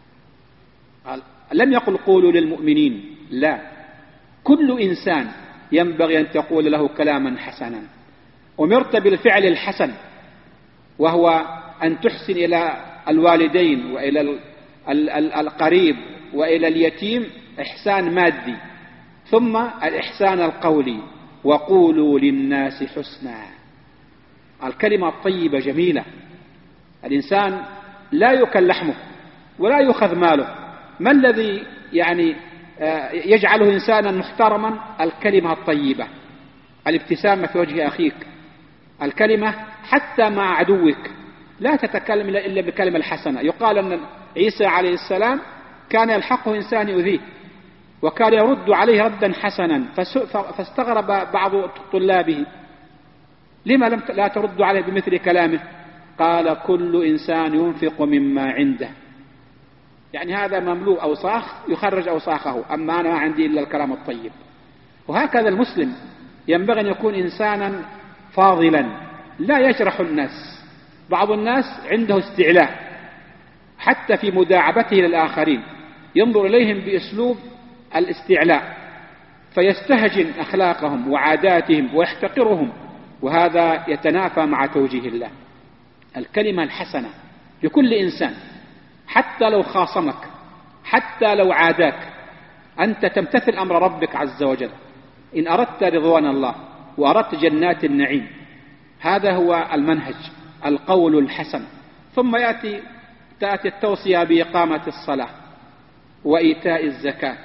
لم يقل قولوا للمؤمنين، لا، كل إنسان ينبغي أن تقول له كلاما حسنا. أمرت بالفعل الحسن، وهو أن تحسن إلى الوالدين وإلى القريب وإلى اليتيم إحسان مادي، ثم الإحسان القولي: وقولوا للناس حسنا. الكلمة الطيبة جميلة، الإنسان لا يؤكل لحمه ولا يؤخذ ماله. ما الذي يعني يجعله إنسانا محترما؟ الكلمة الطيبة، الابتسامة في وجه أخيك، الكلمة حتى مع عدوك لا تتكلم إلا بكلمة الحسنة. يقال أن عيسى عليه السلام كان يلحقه إنسان يؤذيه وكان يرد عليه ردا حسنا، فاستغرب بعض طلابه: لما لا ترد عليه بمثل كلامه؟ قال: كل إنسان ينفق مما عنده، يعني هذا مملوء أوساخ يخرج أوساخه، أما أنا ما عندي إلا الكلام الطيب. وهكذا المسلم ينبغي أن يكون إنسانا فاضلا لا يجرح الناس. بعض الناس عنده استعلاء حتى في مداعبته للآخرين، ينظر إليهم بأسلوب الاستعلاء فيستهجن أخلاقهم وعاداتهم ويحتقرهم، وهذا يتنافى مع توجيه الله. الكلمة الحسنة لكل إنسان حتى لو خاصمك، حتى لو عاداك، أنت تمتثل أمر ربك عز وجل إن أردت رضوان الله وأردت جنات النعيم. هذا هو المنهج، القول الحسن. ثم تأتي التوصية بإقامة الصلاة وإيتاء الزكاة.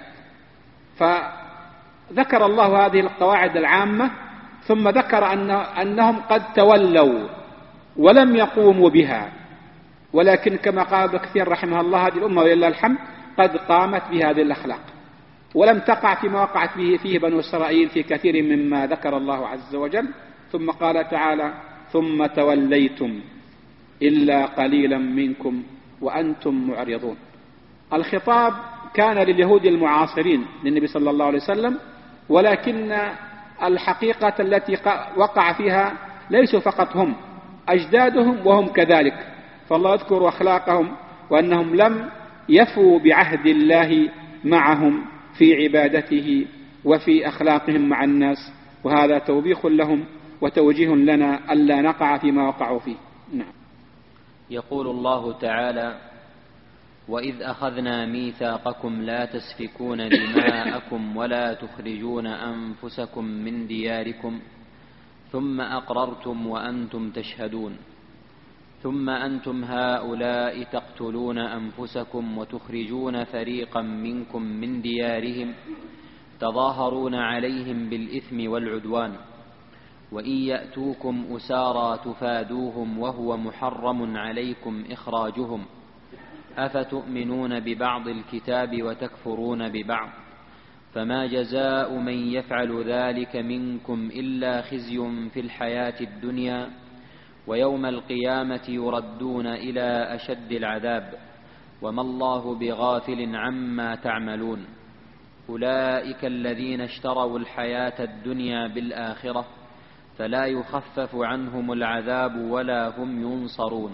فذكر الله هذه القواعد العامة، ثم ذكر أنهم قد تولوا ولم يقوموا بها، ولكن كما قال ابن كثير رحمه الله هذه الأمة ولله الحمد قد قامت بهذه الأخلاق ولم تقع فيما وقعت فيه بنو إسرائيل في كثير مما ذكر الله عز وجل. ثم قال تعالى: ثم توليتم إلا قليلا منكم وأنتم معرضون. الخطاب كان لليهود المعاصرين للنبي صلى الله عليه وسلم، ولكن الحقيقة التي وقع فيها ليسوا فقط هم، أجدادهم وهم كذلك. فالله يذكر أخلاقهم وأنهم لم يفوا بعهد الله معهم في عبادته وفي أخلاقهم مع الناس، وهذا توبيخ لهم وتوجيه لنا ألا نقع فيما وقعوا فيه. نعم. يقول الله تعالى: وإذ أخذنا ميثاقكم لا تسفكون دماءكم ولا تخرجون أنفسكم من دياركم ثم أقررتم وأنتم تشهدون ثم أنتم هؤلاء تقتلون أنفسكم وتخرجون فريقا منكم من ديارهم تظاهرون عليهم بالإثم والعدوان وإن يأتوكم أسارى تفادوهم وهو محرم عليكم إخراجهم أفتؤمنون ببعض الكتاب وتكفرون ببعض فما جزاء من يفعل ذلك منكم إلا خزي في الحياة الدنيا ويوم القيامة يردون إلى أشد العذاب وما الله بغافل عما تعملون. أولئك الذين اشتروا الحياة الدنيا بالآخرة فلا يخفف عنهم العذاب ولا هم ينصرون.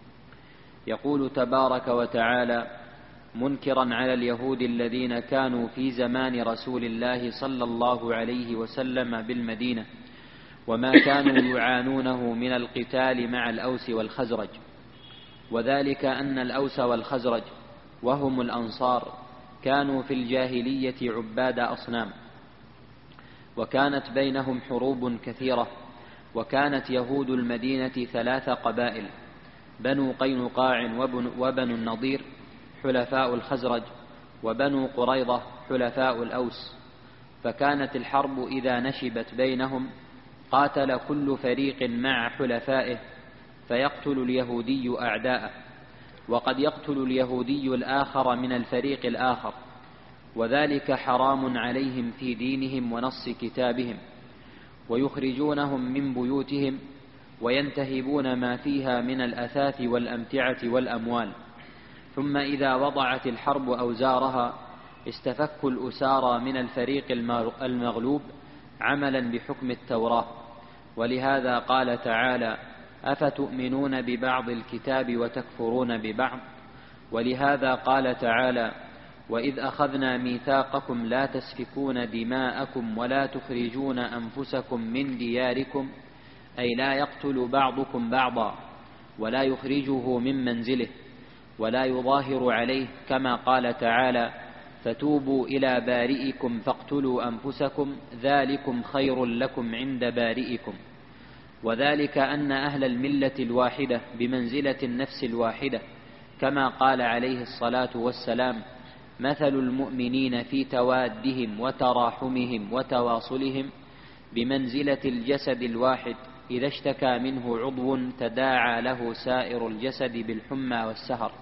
يقول تبارك وتعالى منكرا على اليهود الذين كانوا في زمان رسول الله صلى الله عليه وسلم بالمدينة وما كانوا يعانونه من القتال مع الأوس والخزرج، وذلك أن الأوس والخزرج وهم الأنصار كانوا في الجاهلية عباد أصنام، وكانت بينهم حروب كثيرة، وكانت يهود المدينة 3 قبائل: بنو قينقاع وبنو النضير حلفاء الخزرج، وبنو قريظة حلفاء الأوس. فكانت الحرب إذا نشبت بينهم قاتل كل فريق مع حلفائه، فيقتل اليهودي أعداءه، وقد يقتل اليهودي الآخر من الفريق الآخر، وذلك حرام عليهم في دينهم ونص كتابهم، ويخرجونهم من بيوتهم وينتهبون ما فيها من الأثاث والأمتعة والأموال. ثم إذا وضعت الحرب أوزارها استفكوا الأسارى من الفريق المغلوب عملا بحكم التوراة. ولهذا قال تعالى: أفتؤمنون ببعض الكتاب وتكفرون ببعض. ولهذا قال تعالى: وإذ أخذنا ميثاقكم لا تسفكون دماءكم ولا تخرجون أنفسكم من دياركم، أي لا يقتل بعضكم بعضا ولا يخرجه من منزله ولا يظاهر عليه، كما قال تعالى: فتوبوا إلى بارئكم فاقتلوا أنفسكم ذلكم خير لكم عند بارئكم. وذلك أن أهل الملة الواحدة بمنزلة النفس الواحدة، كما قال عليه الصلاة والسلام: مثل المؤمنين في توادهم وتراحمهم وتواصلهم بمنزلة الجسد الواحد إذا اشتكى منه عضو تداعى له سائر الجسد بالحمى والسهر.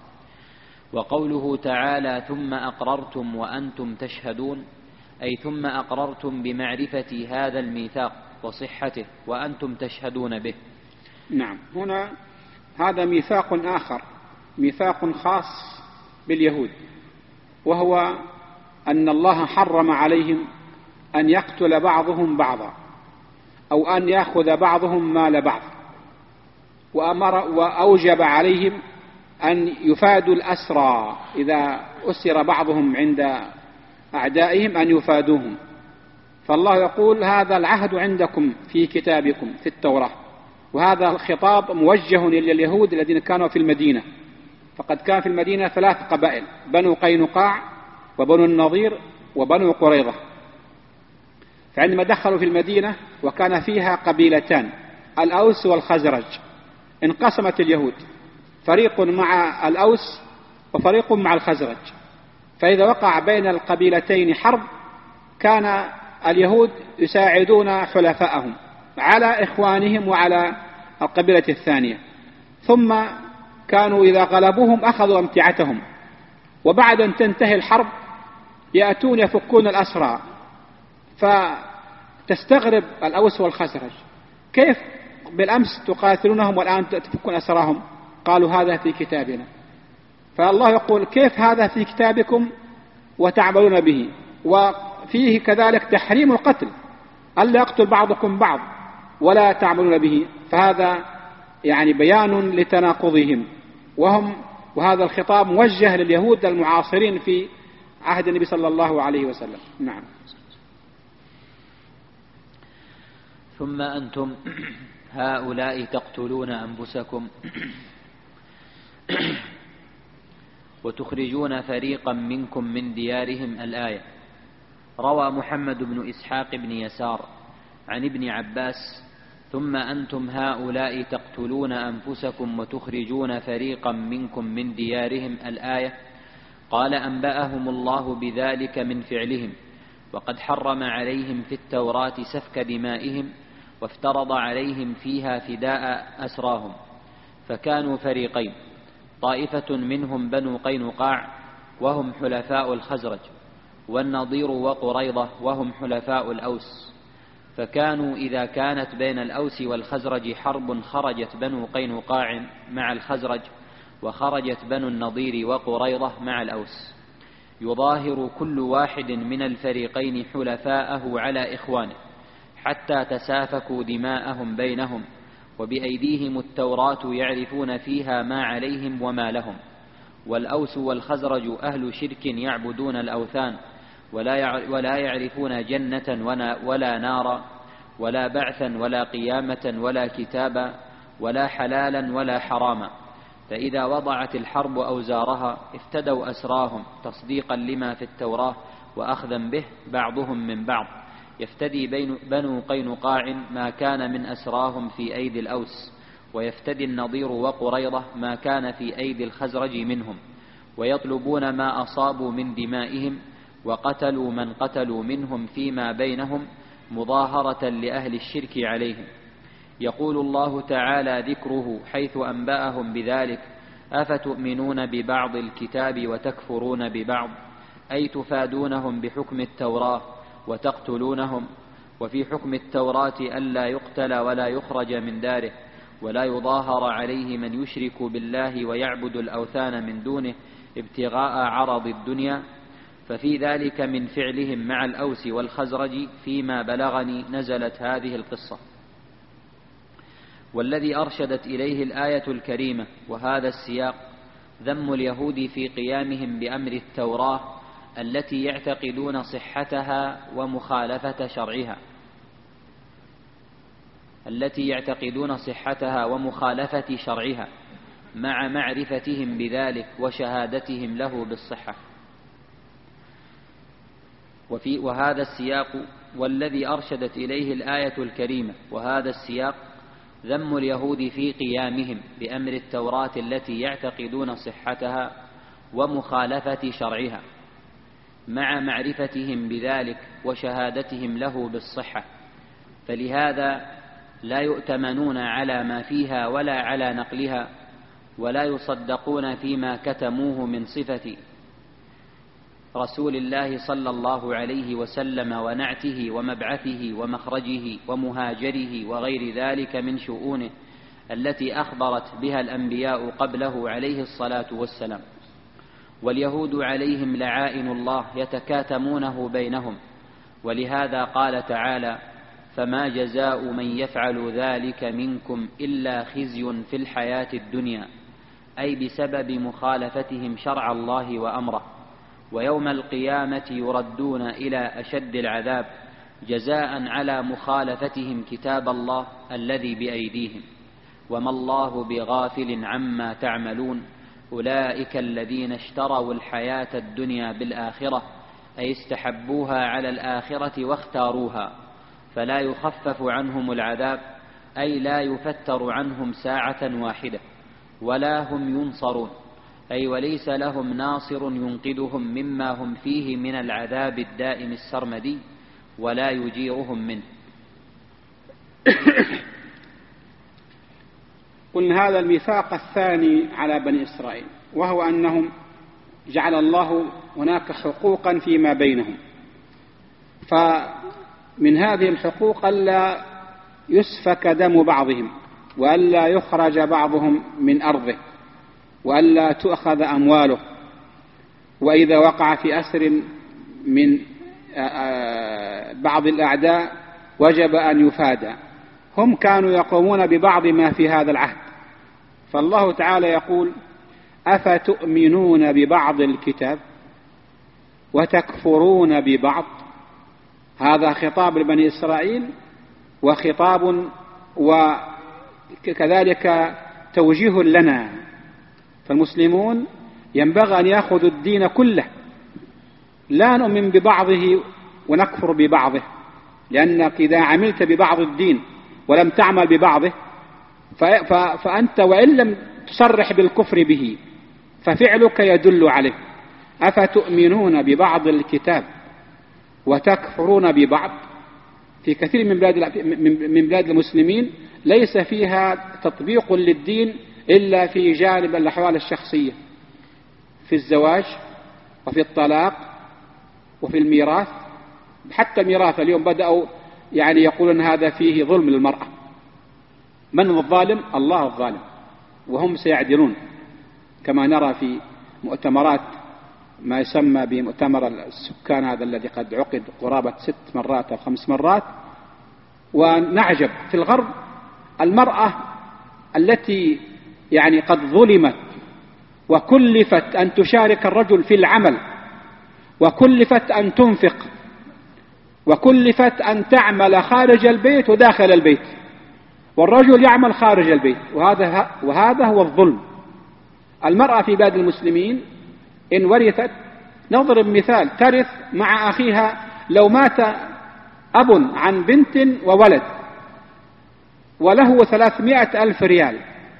وقوله تعالى: ثم أقررتم وأنتم تشهدون، أي ثم أقررتم بمعرفة هذا الميثاق وصحته وأنتم تشهدون به. نعم، هنا هذا ميثاق آخر، ميثاق خاص باليهود، وهو أن الله حرم عليهم أن يقتل بعضهم بعضا أو أن يأخذ بعضهم مال بعض، وأوجب عليهم أن يفادوا الأسرى إذا أسر بعضهم عند أعدائهم أن يفادوهم. فالله يقول: هذا العهد عندكم في كتابكم في التوراة. وهذا الخطاب موجه لليهود الذين كانوا في المدينة، فقد كان في المدينة 3 قبائل: بنو قينقاع وبنو النضير وبنو قريظة. فعندما دخلوا في المدينة وكان فيها قبيلتان، الأوس والخزرج، انقسمت اليهود، فريق مع الأوس وفريق مع الخزرج. فإذا وقع بين القبيلتين حرب كان اليهود يساعدون حلفائهم على إخوانهم وعلى القبيلة الثانية، ثم كانوا إذا غلبوهم أخذوا أمتعتهم، وبعد أن تنتهي الحرب يأتون يفكون الأسرى. فتستغرب الأوس والخزرج: كيف بالأمس تقاتلونهم والآن تفكون أسراهم؟ قالوا: هذا في كتابنا. فالله يقول: كيف هذا في كتابكم وتعملون به؟ وفيه كذلك تحريم القتل، ألا يقتل بعضكم بعض ولا تعملون به. فهذا يعني بيان لتناقضهم وهذا الخطاب موجه لليهود المعاصرين في عهد النبي صلى الله عليه وسلم. نعم. ثم أنتم هؤلاء تقتلون أنفسكم وتخرجون فريقا منكم من ديارهم. الآية. روى محمد بن إسحاق بن يسار عن ابن عباس: ثم أنتم هؤلاء تقتلون أنفسكم وتخرجون فريقا منكم من ديارهم. الآية. قال: أنبأهم الله بذلك من فعلهم، وقد حرم عليهم في التوراة سفك دمائهم، وافترض عليهم فيها فداء أسراهم. فكانوا فريقين: طائفة منهم بنو قينقاع وهم حلفاء الخزرج، والنضير وقريظة وهم حلفاء الأوس. فكانوا إذا كانت بين الأوس والخزرج حرب خرجت بنو قينقاع مع الخزرج وخرجت بنو النضير وقريظة مع الأوس، يظاهر كل واحد من الفريقين حلفاءه على إخوانه حتى تسافكوا دماءهم بينهم، وبأيديهم التوراة يعرفون فيها ما عليهم وما لهم. والأوس والخزرج أهل شرك يعبدون الأوثان، ولا يعرفون جنة ولا نارا، ولا بعثا ولا قيامة ولا كتابا، ولا حلالا ولا حراما. فإذا وضعت الحرب أوزارها افتدوا أسراهم تصديقا لما في التوراة وأخذا به بعضهم من بعض. يفتدي بنو قينقاع ما كان من أسراهم في أيدي الأوس، ويفتدي النضير وقريظة ما كان في أيدي الخزرج منهم، ويطلبون ما أصابوا من دمائهم، وقتلوا من قتلوا منهم فيما بينهم مظاهرة لأهل الشرك عليهم. يقول الله تعالى ذكره حيث أنبأهم بذلك: أفتؤمنون ببعض الكتاب وتكفرون ببعض، أي تفادونهم بحكم التوراة وتقتلونهم. وفي حكم التوراة ألا يقتل ولا يخرج من داره، ولا يظاهر عليه من يشرك بالله ويعبد الأوثان من دونه ابتغاء عرض الدنيا. ففي ذلك من فعلهم مع الأوس والخزرج فيما بلغني نزلت هذه القصة. والذي أرشدت إليه الآية الكريمة وهذا السياق ذم اليهود في قيامهم بأمر التوراة التي يعتقدون صحتها ومخالفة شرعها مع معرفتهم بذلك وشهادتهم له بالصحة. وهذا السياق والذي أرشدت إليه الآية الكريمة وهذا السياق ذم اليهود في قيامهم بأمر التوراة التي يعتقدون صحتها ومخالفة شرعها مع معرفتهم بذلك وشهادتهم له بالصحة، فلهذا لا يؤتمنون على ما فيها ولا على نقلها، ولا يصدقون فيما كتموه من صفة رسول الله صلى الله عليه وسلم ونعته ومبعثه ومخرجه ومهاجره وغير ذلك من شؤونه التي أخبرت بها الأنبياء قبله عليه الصلاة والسلام. واليهود عليهم لعائن الله يتكاتمونه بينهم، ولهذا قال تعالى: فما جزاء من يفعل ذلك منكم إلا خزي في الحياة الدنيا، أي بسبب مخالفتهم شرع الله وأمره، ويوم القيامة يردون إلى أشد العذاب جزاء على مخالفتهم كتاب الله الذي بأيديهم، وما الله بغافل عما تعملون. أولئك الذين اشتروا الحياة الدنيا بالآخرة، أي استحبوها على الآخرة واختاروها، فلا يخفف عنهم العذاب، أي لا يفتر عنهم ساعة واحدة، ولا هم ينصرون، أي وليس لهم ناصر ينقذهم مما هم فيه من العذاب الدائم السرمدي، ولا يجيرهم منه. قلنا هذا الميثاق الثاني على بني إسرائيل، وهو أنهم جعل الله هناك حقوقا فيما بينهم، فمن هذه الحقوق ألا يسفك دم بعضهم، وألا يخرج بعضهم من أرضه، وألا تؤخذ أمواله، وإذا وقع في أسر من بعض الأعداء وجب أن يفادى. هم كانوا يقومون ببعض ما في هذا العهد، فالله تعالى يقول: أفتؤمنون ببعض الكتاب وتكفرون ببعض. هذا خطاب لبني إسرائيل، وخطاب وكذلك توجيه لنا. فالمسلمون ينبغي أن يأخذوا الدين كله، لا نؤمن ببعضه ونكفر ببعضه، لأنك إذا عملت ببعض الدين ولم تعمل ببعضه فأنت وإن لم تصرح بالكفر به ففعلك يدل عليه. أفتؤمنون ببعض الكتاب وتكفرون ببعض. في كثير من بلاد المسلمين ليس فيها تطبيق للدين إلا في جانب الأحوال الشخصية، في الزواج وفي الطلاق وفي الميراث. حتى الميراث اليوم بدأوا يقولون هذا فيه ظلم للمرأة. من الظالم؟ الله الظالم، وهم سيعدلون. كما نرى في مؤتمرات ما يسمى بمؤتمر السكان هذا الذي قد عقد قرابة 6 مرات أو 5 مرات. ونعجب في الغرب المرأة التي يعني قد ظلمت وكلفت أن تشارك الرجل في العمل، وكلفت أن تنفق، وكلفت أن تعمل خارج البيت وداخل البيت، والرجل يعمل خارج البيت، وهذا هو الظلم. المرأة في بلاد المسلمين إن ورثت، نضرب مثال، ترث مع أخيها لو مات أب عن بنت وولد وله 300,000 ريال،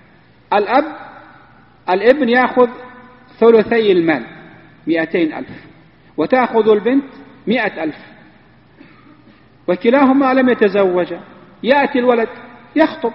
الابن يأخذ ثلثي المال 200,000، وتأخذ البنت 100,000، وكلاهما لم يتزوجا. يأتي الولد يخطب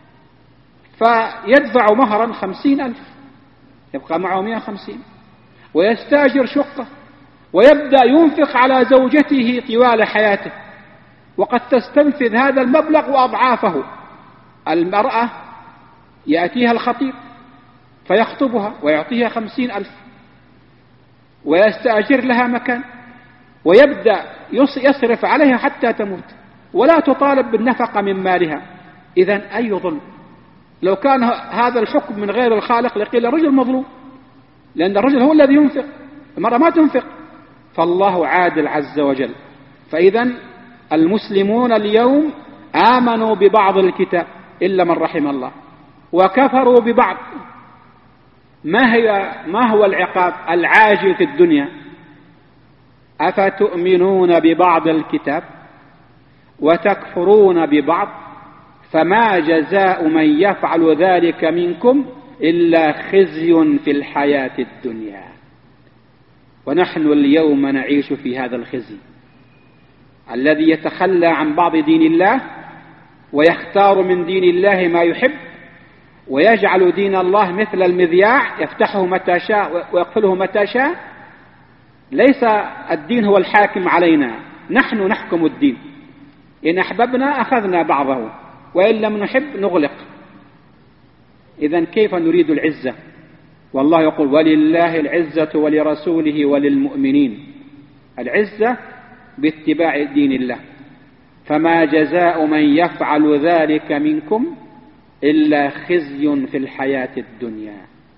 فيدفع مهرا 50,000، يبقى معه 150، ويستاجر شقة ويبدأ ينفق على زوجته طوال حياته، وقد تستنفذ هذا المبلغ وأضعافه. المرأة يأتيها الخطيب فيخطبها ويعطيها 50,000 ويستأجر لها مكان، ويبدأ يصرف عليها حتى تموت، ولا تطالب بالنفقة من مالها. إذن أي ظلم؟ لو كان هذا الحكم من غير الخالق لقيل الرجل مظلوم، لأن الرجل هو الذي ينفق، المرأة ما تنفق، فالله عادل عز وجل. فإذن المسلمون اليوم آمنوا ببعض الكتاب إلا من رحم الله، وكفروا ببعض. ما هو العقاب العاجل في الدنيا؟ أفتؤمنون ببعض الكتاب وتكفرون ببعض، فما جزاء من يفعل ذلك منكم إلا خزي في الحياة الدنيا. ونحن اليوم نعيش في هذا الخزي الذي يتخلى عن بعض دين الله ويختار من دين الله ما يحب، ويجعل دين الله مثل المذياع يفتحه متى شاء ويقفله متى شاء. ليس الدين هو الحاكم علينا، نحن نحكم الدين، إن أحببنا أخذنا بعضه وإن لم نحب نغلق. إذن كيف نريد العزة؟ والله يقول ولله العزة ولرسوله وللمؤمنين. العزة باتباع دين الله. فما جزاء من يفعل ذلك منكم إلا خزي في الحياة الدنيا.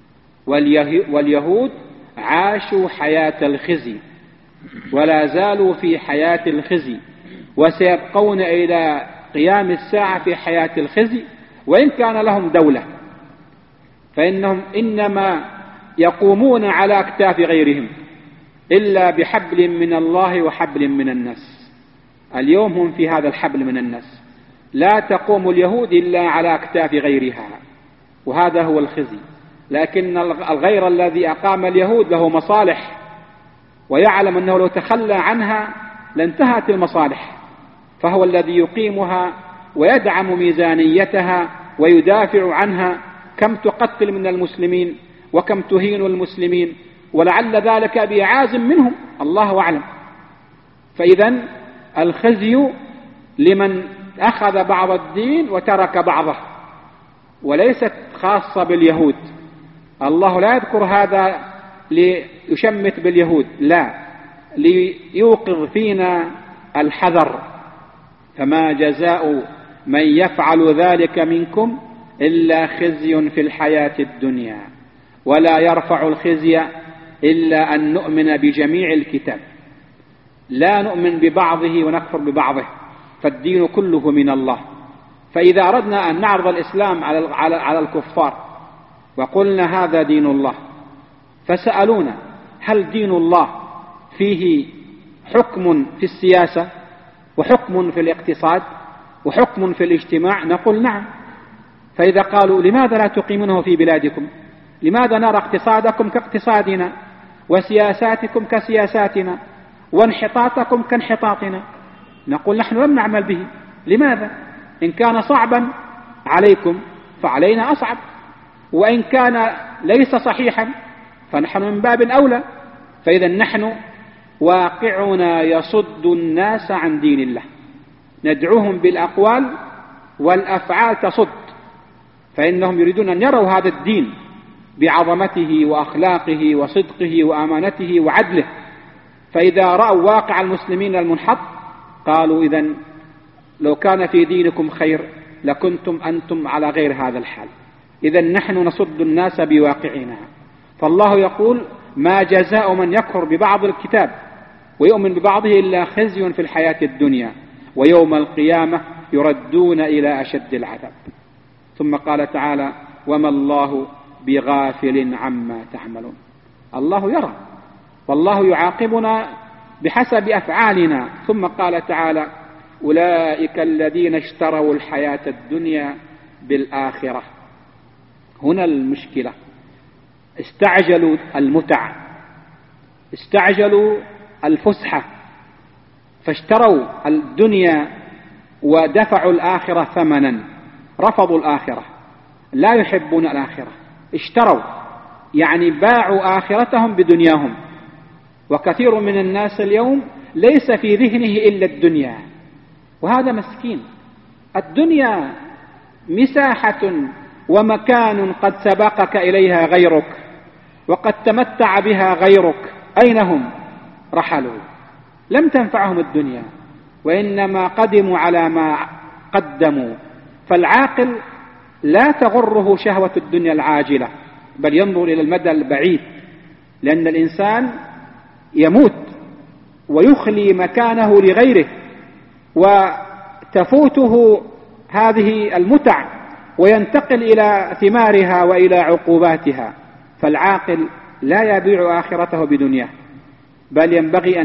واليهود عاشوا حياة الخزي ولا زالوا في حياة الخزي، وسيبقون إلى قيام الساعة في حياة الخزي، وإن كان لهم دولة، فإنهم إنما يقومون على أكتاف غيرهم إلا بحبل من الله وحبل من الناس. اليوم هم في هذا الحبل من الناس، لا تقوم اليهود إلا على أكتاف غيرها، وهذا هو الخزي. لكن الغير الذي أقام اليهود له مصالح، ويعلم أنه لو تخلى عنها لانتهت المصالح، فهو الذي يقيمها ويدعم ميزانيتها ويدافع عنها. كم تقتل من المسلمين وكم تهين المسلمين، ولعل ذلك بإعاز منهم، الله أعلم. فإذن الخزي لمن أخذ بعض الدين وترك بعضه، وليست خاصة باليهود. الله لا يذكر هذا ليشمت باليهود، لا، ليوقظ فينا الحذر. فما جزاء من يفعل ذلك منكم إلا خزي في الحياة الدنيا، ولا يرفع الخزي إلا أن نؤمن بجميع الكتاب، لا نؤمن ببعضه ونكفر ببعضه، فالدين كله من الله. فإذا أردنا أن نعرض الإسلام على الكفار وقلنا هذا دين الله، فسألونا هل دين الله فيه حكم في السياسة وحكم في الاقتصاد وحكم في الاجتماع؟ نقول نعم. فإذا قالوا لماذا لا تقيمونه في بلادكم؟ لماذا نرى اقتصادكم كاقتصادنا وسياساتكم كسياساتنا وانحطاطكم كانحطاطنا؟ نقول نحن لم نعمل به. لماذا؟ إن كان صعبا عليكم فعلينا أصعب، وإن كان ليس صحيحا فنحن من باب أولى. فإذا نحن واقعنا يصد الناس عن دين الله، ندعوهم بالأقوال والأفعال تصد، فإنهم يريدون أن يروا هذا الدين بعظمته وأخلاقه وصدقه وأمانته وعدله، فإذا رأوا واقع المسلمين المنحط قالوا إذن لو كان في دينكم خير لكنتم أنتم على غير هذا الحال، إذن نحن نصد الناس بواقعنا. فالله يقول: ما جزاء من يكفر ببعض الكتاب ويؤمن ببعضه إلا خزي في الحياة الدنيا ويوم القيامة يردون إلى أشد العذاب. ثم قال تعالى: وما الله بغافل عما تعملون. الله يرى، والله يعاقبنا بحسب أفعالنا. ثم قال تعالى: أولئك الذين اشتروا الحياة الدنيا بالآخرة. هنا المشكلة، استعجلوا المتع، استعجلوا الفسحة، فاشتروا الدنيا ودفعوا الآخرة ثمنا، رفضوا الآخرة، لا يحبون الآخرة، اشتروا يعني باعوا آخرتهم بدنياهم. وكثير من الناس اليوم ليس في ذهنه إلا الدنيا، وهذا مسكين. الدنيا مساحة ومكان قد سبقك إليها غيرك وقد تمتع بها غيرك، أين هم؟ رحلوا، لم تنفعهم الدنيا، وإنما قدموا على ما قدموا. فالعاقل لا تغره شهوة الدنيا العاجلة، بل ينظر إلى المدى البعيد، لأن الإنسان يموت ويخلي مكانه لغيره، وتفوته هذه المتع وينتقل إلى ثمارها وإلى عقوباتها. فالعاقل لا يبيع آخرته بدنياه، بل ينبغي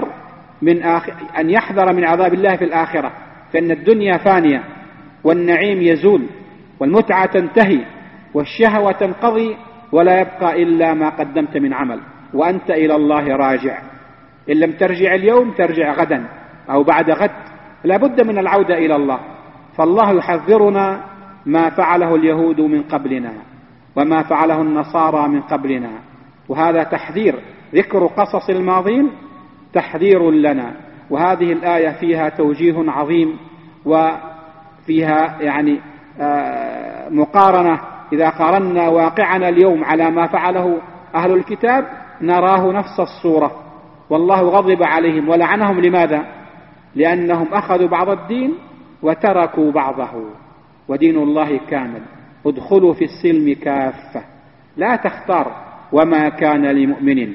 أن يحذر من عذاب الله في الآخرة، فإن الدنيا فانية والنعيم يزول والمتعة تنتهي والشهوة تنقضي ولا يبقى إلا ما قدمت من عمل، وأنت إلى الله راجع. إن لم ترجع اليوم ترجع غدا أو بعد غد، لا بد من العودة إلى الله. فالله يحذرنا ما فعله اليهود من قبلنا وما فعله النصارى من قبلنا، وهذا تحذير. ذكر قصص الماضين تحذير لنا، وهذه الآية فيها توجيه عظيم، وفيها يعني مقارنة. إذا قارنا واقعنا اليوم على ما فعله أهل الكتاب نراه نفس الصورة، والله غضب عليهم ولعنهم. لماذا؟ لأنهم أخذوا بعض الدين وتركوا بعضه، ودين الله كامل. ادخلوا في السلم كافة، لا تختار. وما كان لمؤمن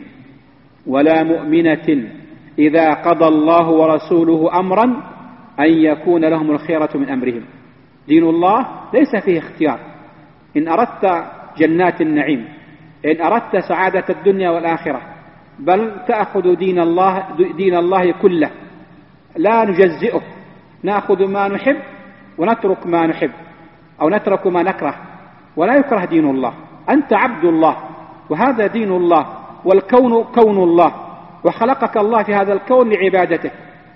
ولا مؤمنة إذا قضى الله ورسوله أمرا أن يكون لهم الخيرة من أمرهم. دين الله ليس فيه اختيار. إن أردت جنات النعيم، إن أردت سعادة الدنيا والآخرة، بل تأخذ دين الله كله، لا نجزئه، نأخذ ما نحب ونترك ما نحب، أو نترك ما نكره، ولا يكره دين الله. أنت عبد الله، وهذا دين الله، والكون كون الله، وخلقك الله في هذا الكون لعبادته.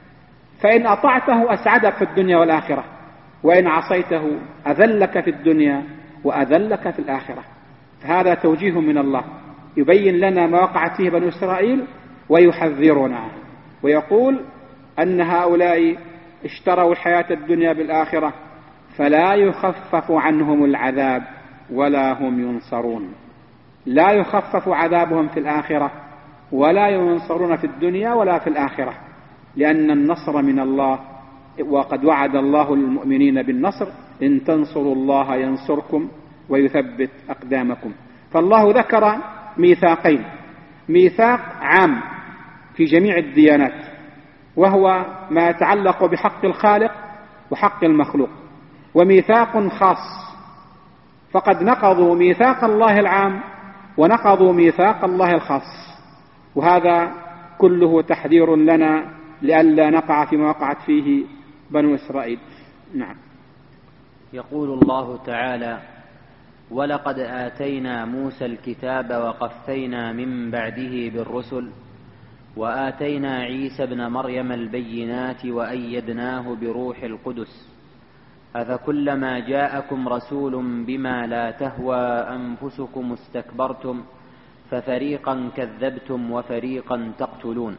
فإن أطعته أسعدك في الدنيا والآخرة، وإن عصيته أذلك في الدنيا وأذلك في الآخرة. فهذا توجيه من الله، يبين لنا ما وقعت فيه بنو إسرائيل ويحذرنا، ويقول أن هؤلاء اشتروا الحياة الدنيا بالآخرة فلا يخفف عنهم العذاب ولا هم ينصرون. لا يخفف عذابهم في الآخرة ولا ينصرون في الدنيا ولا في الآخرة، لأن النصر من الله، وقد وعد الله المؤمنين بالنصر: إن تنصروا الله ينصركم ويثبت أقدامكم. فالله ذكر ميثاقين: ميثاق عام في جميع الديانات، وهو ما يتعلق بحق الخالق وحق المخلوق، وميثاق خاص، فقد نقضوا ميثاق الله العام ونقضوا ميثاق الله الخاص. وهذا كله تحذير لنا لئلا نقع فيما وقعت فيه بنو إسرائيل. نعم. يقول الله تعالى: ولقد آتينا موسى الكتاب وقفينا من بعده بالرسل وآتينا عيسى ابن مريم البينات وأيدناه بروح القدس أفكلما جاءكم رسول بما لا تهوى أنفسكم استكبرتم ففريقا كذبتم وفريقا تقتلون.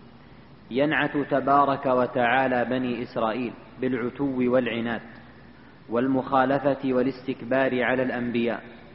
ينعت تبارك وتعالى بني إسرائيل بالعتو والعناد والمخالفة والاستكبار على الأنبياء،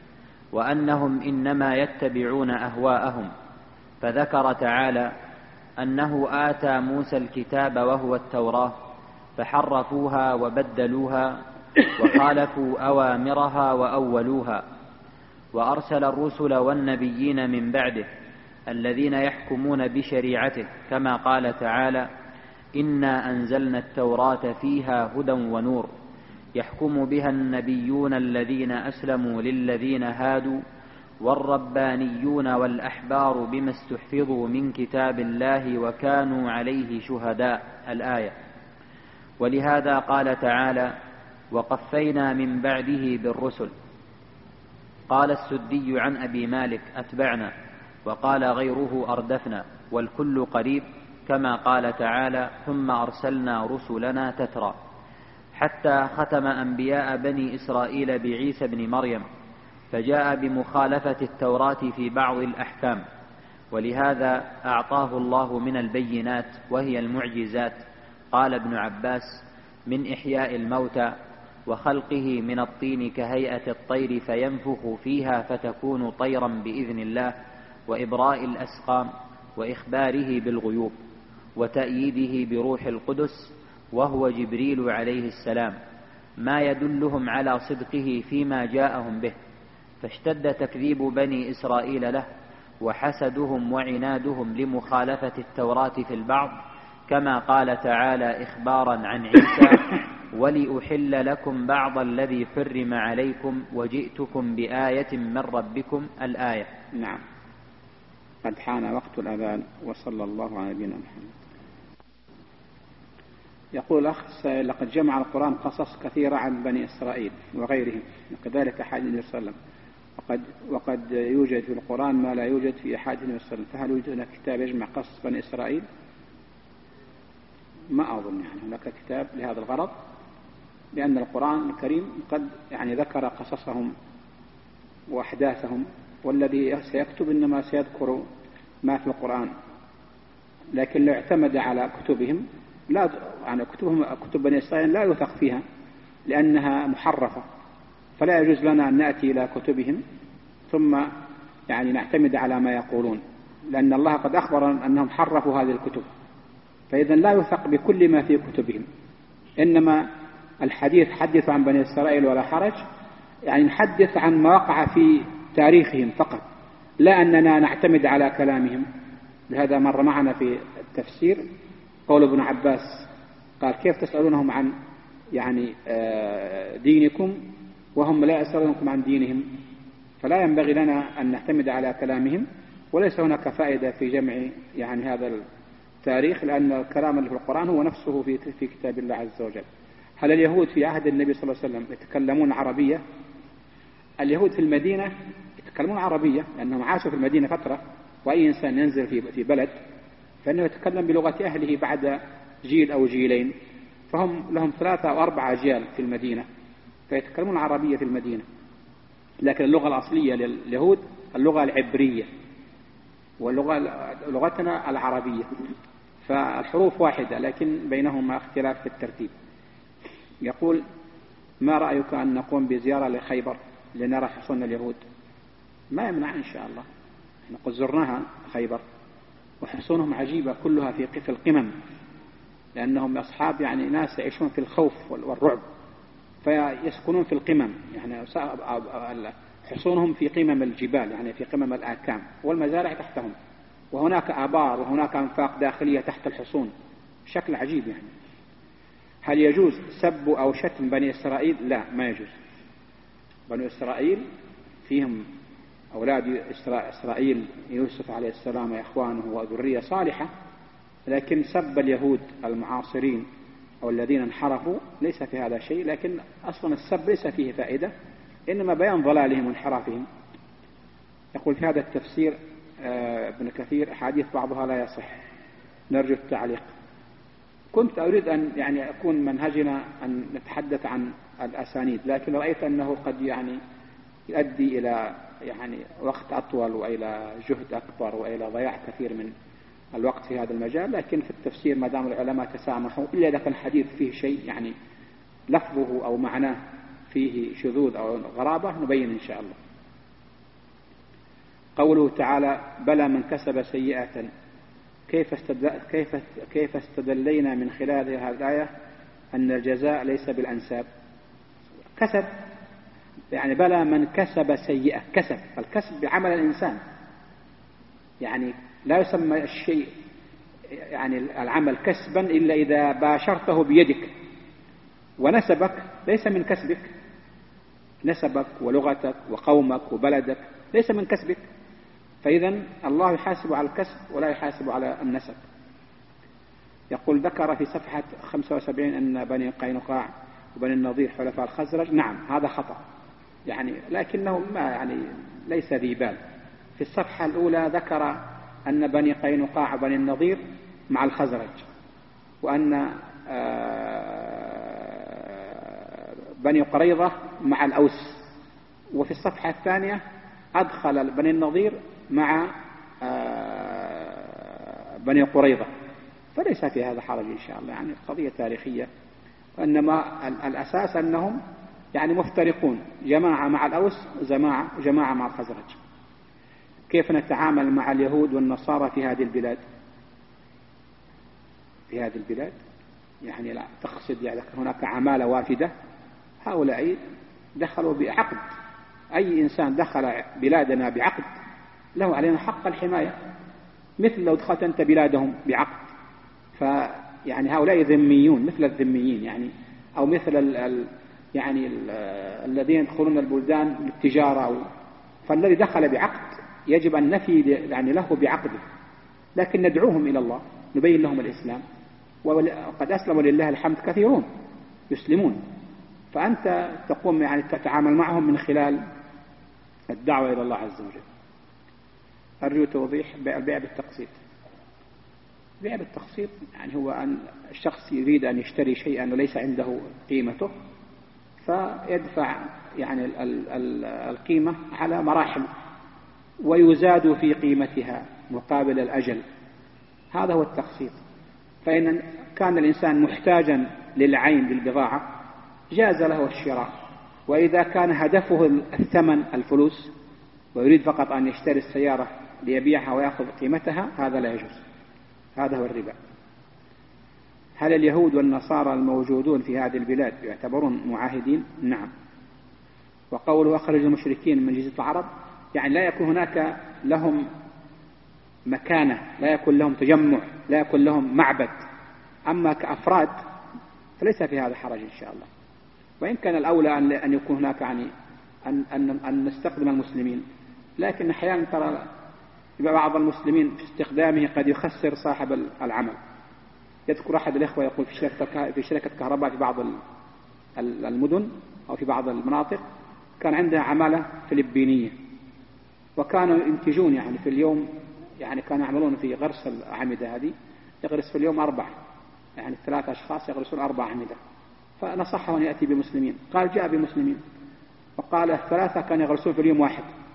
وأنهم إنما يتبعون أهواءهم. فذكر تعالى أنه آتى موسى الكتاب وهو التوراة فحرفوها وبدلوها وخالفوا أوامرها وأولوها، وأرسل الرسل والنبيين من بعده الذين يحكمون بشريعته، كما قال تعالى: إنا أنزلنا التوراة فيها هدى ونور يحكم بها النبيون الذين أسلموا للذين هادوا والربانيون والأحبار بما استحفظوا من كتاب الله وكانوا عليه شهداء، الآية. ولهذا قال تعالى: وقفينا من بعده بالرسل. قال السدي عن أبي مالك: أتبعنا، وقال غيره: أردفنا، والكل قريب، كما قال تعالى: ثم أرسلنا رسلنا تترى، حتى ختم أنبياء بني إسرائيل بعيسى بن مريم، فجاء بمخالفة التوراة في بعض الأحكام، ولهذا أعطاه الله من البينات وهي المعجزات. قال ابن عباس: من إحياء الموتى، وخلقه من الطين كهيئة الطير فينفخ فيها فتكون طيرا بإذن الله، وإبراء الأسقام، وإخباره بالغيوب، وتأييده بروح القدس وهو جبريل عليه السلام، ما يدلهم على صدقه فيما جاءهم به. فاشتد تكذيب بني إسرائيل له وحسدهم وعنادهم لمخالفة التوراة في البعض، كما قال تعالى إخبارا عن عيسى: ولأحل لكم بعض الذي حرم عليكم وجئتكم بآية من ربكم، الآية. نعم. قد حان وقت الأذان، وصلى الله على نبينا محمد. يقول الأخ السائل: لقد جمع القرآن قصص كثيرة عن بني إسرائيل وغيرهم، وكذلك أحاديث النبي صلى الله عليه وسلم، وقد يوجد في القرآن ما لا يوجد في أحاديث النبي صلى الله عليه وسلم، فهل يوجد هناك كتاب يجمع قصص بني إسرائيل؟ ما أظن هناك كتاب لهذا الغرض، لأن القرآن الكريم قد ذكر قصصهم وأحداثهم، والذي سيكتب إنما سيذكر ما في القرآن. لكن لو اعتمد على كتبهم، لا كتب بني إسرائيل لا يوثق فيها لأنها محرفة، فلا يجوز لنا أن نأتي إلى كتبهم ثم نعتمد على ما يقولون، لأن الله قد أخبر أنهم حرفوا هذه الكتب، فإذا لا يوثق بكل ما في كتبهم. إنما الحديث حدث عن بني إسرائيل ولا حرج، نحدث عن ما وقع في تاريخهم فقط، لا أننا نعتمد على كلامهم. لهذا مر معنا في التفسير قول ابن عباس قال: كيف تسألونهم عن دينكم وهم لا يسألونكم عن دينهم؟ فلا ينبغي لنا أن نعتمد على كلامهم، وليس هناك فائدة في جمع هذا التاريخ، لأن الكلام اللي في القرآن هو نفسه في كتاب الله عز وجل. هل اليهود في عهد النبي صلى الله عليه وسلم يتكلمون عربية؟ اليهود في المدينة يتكلمون عربية لأنهم عاشوا في المدينة فترة، وأي إنسان ينزل في بلد فإنه يتكلم بلغة أهله بعد جيل أو جيلين، فهم لهم 3 أو 4 أجيال في المدينة، فيتكلمون عربية في المدينة. لكن اللغة الأصلية لليهود اللغة العبرية، ولغتنا العربية، فالحروف واحدة لكن بينهما اختلاف في الترتيب. يقول: ما رأيك أن نقوم بزيارة لخيبر لنرى حصون اليهود؟ ما يمنع إن شاء الله، قد زرناها خيبر، وحصونهم عجيبة كلها في القمم، لأنهم أصحاب ناس يعيشون في الخوف والرعب، فيسكنون في القمم، حصونهم في قمم الجبال، في قمم الآكام، والمزارع تحتهم، وهناك آبار وهناك أنفاق داخلية تحت الحصون، شكل عجيب. هل يجوز سب أو شتم بني إسرائيل؟ لا، ما يجوز. بني إسرائيل فيهم أولاد إسرائيل يوسف عليه السلام وإخوانه وذرية صالحة، لكن سب اليهود المعاصرين أو الذين انحرفوا ليس في هذا شيء، لكن أصلا السب ليس فيه فائدة، إنما بيان ضلالهم وانحرافهم. يقول في هذا التفسير ابن كثير: أحاديث بعضها لا يصح، نرجو التعليق. كنت أريد أن يكون منهجنا أن نتحدث عن الأسانيد، لكن رأيت أنه قد يؤدي إلى وقت أطول وإلى جهد أكبر وإلى ضياع كثير من الوقت في هذا المجال. لكن في التفسير ما دام العلماء تسامحوا، إلا إذا كان الحديث فيه شيء لفظه أو معناه فيه شذوذ أو غرابة نبين إن شاء الله. قوله تعالى بلى من كسب سيئة، كيف استدلينا من خلال هذه الآية أن الجزاء ليس بالأنساب؟ كسب يعني بلى من كسب سيئة، كسب، الكسب بعمل الإنسان، يعني لا يسمى الشيء يعني العمل كسبا إلا إذا باشرته بيدك، ونسبك ليس من كسبك، نسبك ولغتك وقومك وبلدك ليس من كسبك، فإذا الله يحاسب على الكسب ولا يحاسب على النسب. يقول ذكر في صفحة 75 أن بني قينقاع وبني النضير حلفاء الخزرج، نعم هذا خطأ يعني، لكنه ما يعني ليس ذي بال. في الصفحة الأولى ذكر أن بني قينقاع وبني النضير مع الخزرج، وأن بني قريظة مع الأوس، وفي الصفحة الثانية أدخل بني النضير مع بني قريظة، فليس في هذا حرج إن شاء الله، يعني قضية تاريخية، وإنما الأساس أنهم يعني مفترقون، جماعة مع الأوس وجماعة مع الخزرج. كيف نتعامل مع اليهود والنصارى في هذه البلاد؟ في هذه البلاد يعني لا تقصد يعني هناك عمالة وافدة، هؤلاء دخلوا بعقد، أي إنسان دخل بلادنا بعقد له علينا حق الحماية، مثل لو دخلت أنت بلادهم بعقد، فيعني هؤلاء ذميون مثل الذميين يعني، أو مثل يعني الذين يدخلون البلدان للتجارة، فالذي دخل بعقد يجب أن نفي يعني له بعقده، لكن ندعوهم إلى الله، نبين لهم الإسلام، وقد أسلموا لله الحمد كثيرون يسلمون، فأنت تقوم يعني تتعامل معهم من خلال الدعوة إلى الله عز وجل. أرجو توضيح البيع بالتقسيط. البيع بالتقسيط يعني هو أن الشخص يريد أن يشتري شيئا وليس عنده قيمته، فيدفع يعني القيمة على مراحل ويزاد في قيمتها مقابل الأجل، هذا هو التقسيط. فإن كان الإنسان محتاجا للعين للبضاعة جاز له الشراء، وإذا كان هدفه الثمن الفلوس ويريد فقط أن يشتري السيارة ليبيعها ويأخذ قيمتها هذا لا يجوز، هذا هو الربا. هل اليهود والنصارى الموجودون في هذه البلاد يعتبرون معاهدين؟ نعم. وقوله أخرج المشركين من جزيرة العرب يعني لا يكون هناك لهم مكانة، لا يكون لهم تجمع، لا يكون لهم معبد، أما كأفراد فليس في هذا حرج إن شاء الله. وإن كان الأولى أن يكون هناك يعني أن نستخدم المسلمين، لكن أحيانا ترى بعض المسلمين في استخدامه قد يخسر صاحب العمل. يذكر أحد الإخوة يقول في شركة كهرباء في بعض المدن أو في بعض المناطق كان عندها عمالة فلبينية، وكانوا ينتجون يعني في اليوم، يعني كانوا يعملون في غرس الأعمدة هذه، يغرس في اليوم 4، يعني 3 أشخاص يغرسون 4 أعمدة، فنصحه أن يأتي بمسلمين، قال جاء بمسلمين، وقال 3 كانوا يغرسون في اليوم 1،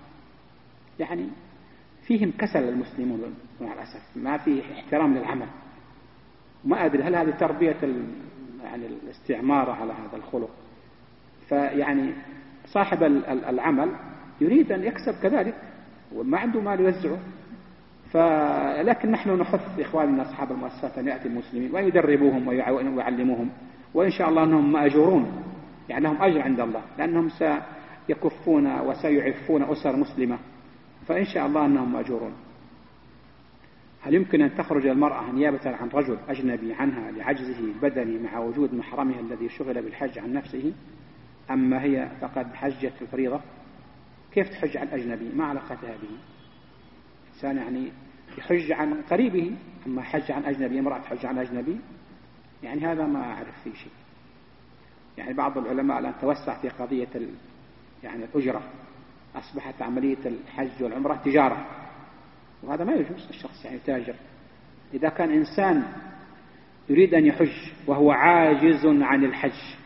يعني فيهم كسل المسلمون مع الأسف، ما فيه احترام للعمل. ما أدري هل هذه تربية يعني الاستعمار على هذا الخلق؟ فيعني صاحب العمل يريد أن يكسب كذلك وما عنده مال يوزعه، لكن نحن نحث إخواننا أصحاب المؤسسات أن يأتي المسلمين ويدربوهم ويعلموهم، وإن شاء الله أنهم مأجورون، يعني لهم أجر عند الله، لأنهم سيكفون وسيعفون أسر مسلمة، فإن شاء الله أنهم مأجورون. هل يمكن أن تخرج المرأة نيابة عن رجل أجنبي عنها لعجزه البدني مع وجود محرمها الذي شغل بالحج عن نفسه، أما هي فقد حجت الفريضة؟ كيف تحج عن أجنبي؟ ما علاقتها به؟ إنسان يعني يحج عن قريبه، أما حج عن أجنبي، امرأة تحج عن أجنبي، يعني هذا ما أعرف فيه شيء. يعني بعض العلماء الآن توسع في قضية يعني الأجرة، أصبحت عملية الحج والعمرة تجارة، وهذا ما يجوز الشخص يعني تاجر. إذا كان إنسان يريد أن يحج وهو عاجز عن الحج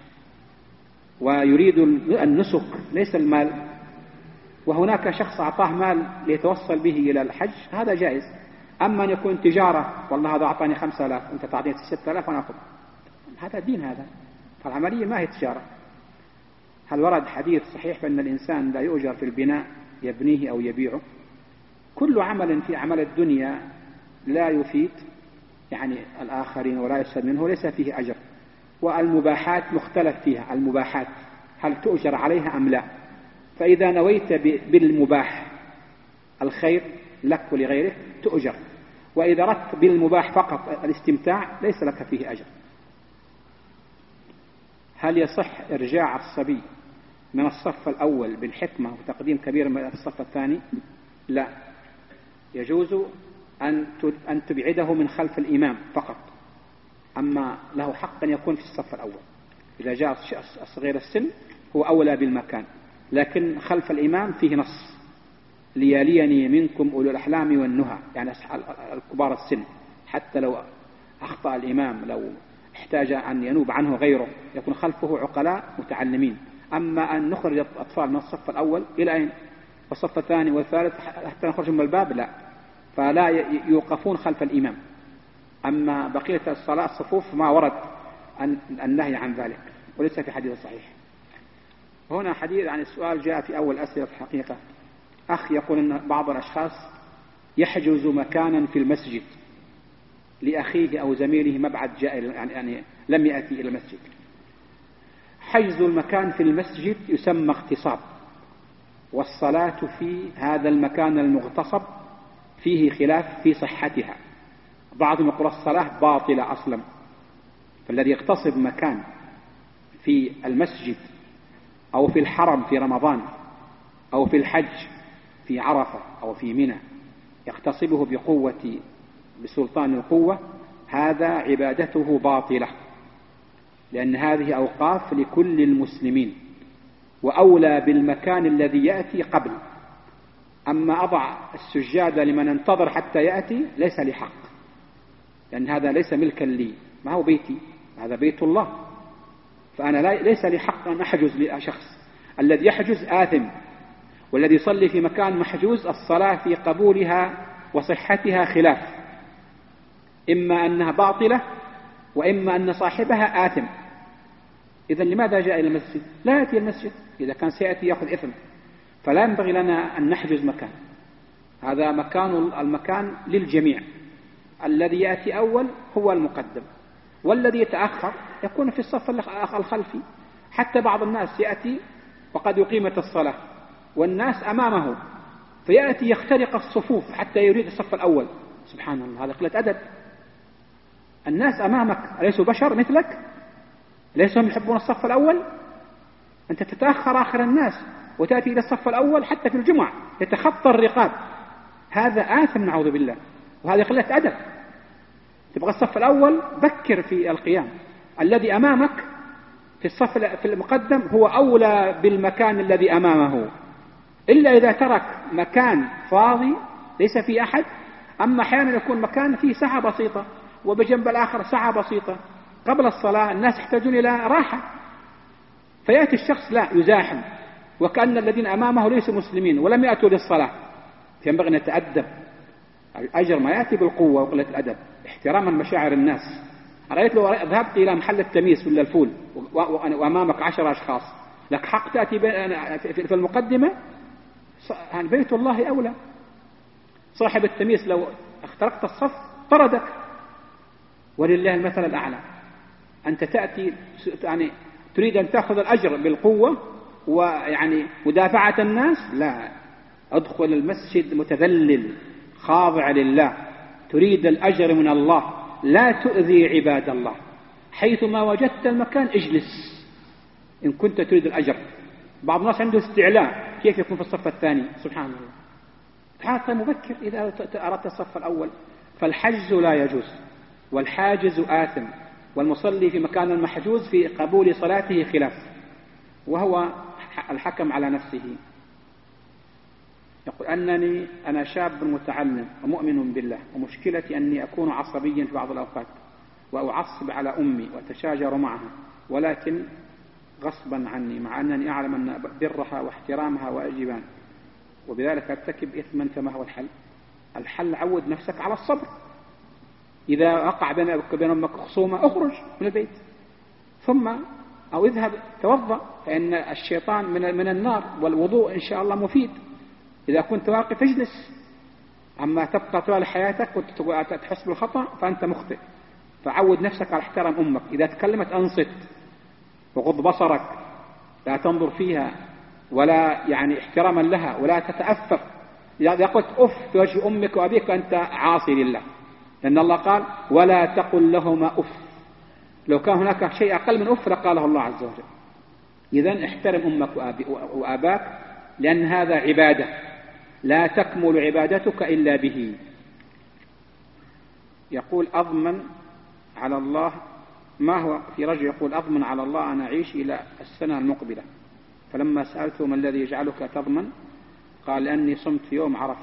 ويريد النسك ليس المال، وهناك شخص أعطاه مال ليتوصل به إلى الحج، هذا جائز. أما أن يكون تجارة، والله هذا أعطاني 5000 وأنت تعطيني 6000 وأنا أخذ، هذا دين هذا، فالعملية ما هي تجارة. هل ورد حديث صحيح بأن الإنسان لا يؤجر في البناء يبنيه أو يبيعه؟ كل عمل في عمل الدنيا لا يفيد يعني الآخرين ولا يستفاد منه ليس فيه أجر. والمباحات مختلف فيها، المباحات هل تؤجر عليها أم لا؟ فإذا نويت بالمباح الخير لك ولغيرك تؤجر، وإذا أردت بالمباح فقط الاستمتاع ليس لك فيه أجر. هل يصح إرجاع الصبي من الصف الأول بالحكمة وتقديم كبير من الصف الثاني؟ لا، يجوز أن تبعده من خلف الإمام فقط، أما له حق أن يكون في الصف الأول. إذا جاء صغير السن هو أولى بالمكان، لكن خلف الإمام فيه نص: ليليني منكم أولو الأحلام والنهى، يعني الكبار السن، حتى لو أخطأ الإمام، لو احتاج أن ينوب عنه غيره يكون خلفه عقلاء متعلمين. أما أن نخرج الأطفال من الصف الأول إلى أين؟ والصف الثاني والثالث حتى نخرج من الباب، لا، فلا يوقفون خلف الإمام. أما بقية الصلاة الصفوف ما ورد النهي عن ذلك، وليس في حديث صحيح. هنا حديث عن السؤال جاء في أول أسئلة في الحقيقة. أخ يقول أن بعض الأشخاص يحجز مكانا في المسجد لأخيه أو زميله مبعد جاء يعني لم يأتي إلى المسجد. حجز المكان في المسجد يسمى اغتصاب، والصلاة في هذا المكان المغتصب فيه خلاف في صحتها. بعضهم يقول الصلاة باطلة أصلا. فالذي يغتصب مكان في المسجد أو في الحرم في رمضان أو في الحج في عرفة أو في منى يغتصبه بسلطان القوة، هذا عبادته باطلة، لأن هذه أوقاف لكل المسلمين، وأولى بالمكان الذي يأتي قبل. أما أضع السجادة لمن انتظر حتى يأتي ليس لي حق، لأن هذا ليس ملكا لي، ما هو بيتي، هذا بيت الله، فأنا ليس لي حق أن أحجز لشخص. الذي يحجز آثم، والذي يصلي في مكان محجوز الصلاة في قبولها وصحتها خلاف، إما أنها باطلة وإما أن صاحبها آثم. إذن لماذا جاء إلى المسجد؟ لا يأتي المسجد، إذا كان سيأتي يأخذ إثم. فلا ينبغي لنا أن نحجز مكان، هذا المكان للجميع. الذي يأتي أول هو المقدم، والذي يتأخر يكون في الصف الخلفي. حتى بعض الناس يأتي وقد يقيمت الصلاة والناس أمامه، فيأتي يخترق الصفوف حتى يريد الصف الأول. سبحان الله، هذا قلة أدب. الناس أمامك أليسوا بشر مثلك؟ ليسوا يحبون الصف الأول؟ أنت تتأخر آخر الناس وتأتي إلى الصف الأول. حتى في الجمعة يتخطى الرقاب، هذا آثم نعوذ بالله، وهذا قلة أدب. تبغى الصف الأول بكر في القيام. الذي أمامك في الصف في المقدم هو أولى بالمكان الذي أمامه، إلا إذا ترك مكان فاضي ليس فيه أحد. أما أحيانا يكون مكان فيه ساعة بسيطة وبجنب الآخر ساعة بسيطة قبل الصلاة، الناس يحتاجون إلى راحة، فيأتي الشخص لا يزاحم وكأن الذين أمامه ليسوا مسلمين ولم يأتوا للصلاة. فينبغي أن نتأدب. الأجر ما يأتي بالقوة وقلة الأدب، احتراما مشاعر الناس. رأيت لو ذهبت إلى محل التميس ولا الفول وأمامك 10 أشخاص، لك حق تأتي في المقدمة؟ بيت الله أولى. صاحب التميس لو اخترقت الصف طردك، ولله المثل الأعلى. أنت تأتي يعني تريد أن تأخذ الأجر بالقوة ويعني مدافعة الناس؟ لا، أدخل المسجد متذلل خاضع لله، تريد الأجر من الله، لا تؤذي عباد الله. حيثما وجدت المكان اجلس إن كنت تريد الأجر. بعض الناس عنده استعلاء، كيف يكون في الصف الثاني؟ سبحان الله. حتى مبكر إذا أردت الصف الأول. فالحجز لا يجوز، والحاجز آثم، والمصلي في مكان المحجوز في قبول صلاته خلاف، وهو الحكم على نفسه. يقول أنا شاب متعلم ومؤمن بالله، ومشكلتي أني أكون عصبيا في بعض الأوقات وأعصب على أمي وأتشاجر معها، ولكن غصبا عني، مع أنني أعلم أن برها واحترامها واجبان، وبذلك أرتكب إثما. فما هو الحل؟ الحل عود نفسك على الصبر. إذا وقع بينك وبين أمك خصومة اخرج من البيت، ثم أو اذهب توضأ، فإن الشيطان من النار، والوضوء إن شاء الله مفيد. إذا كنت واقف اجلس، أما تبقى طوال حياتك وتحس بالخطأ فأنت مخطئ. فعود نفسك على احترام أمك، إذا تكلمت أنصت وغض بصرك، لا تنظر فيها ولا يعني احتراما لها، ولا تتأفف. إذا قلت أف في وجه أمك وأبيك فأنت عاصي لله، لأن الله قال ولا تقل لهما أف. لو كان هناك شيء أقل من أف لقاله الله عز وجل. إذن احترم أمك وآباك، لأن هذا عبادة لا تكمل عبادتك إلا به. يقول أضمن على الله، ما هو في رجل يقول أضمن على الله أن أعيش إلى السنة المقبلة، فلما سألته ما الذي يجعلك تضمن قال لأني صمت في يوم عرفة.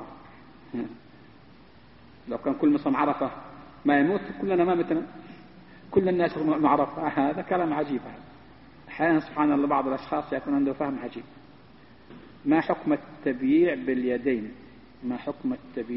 لو كان كل مصم عرفة ما يموت كلنا ما متنا، كل الناس يصومون عرفة. هذا كلام عجيب. أحيانا سبحان الله بعض الأشخاص يكون عنده فهم عجيب. ما حكم التبييع باليدين؟ ما حكم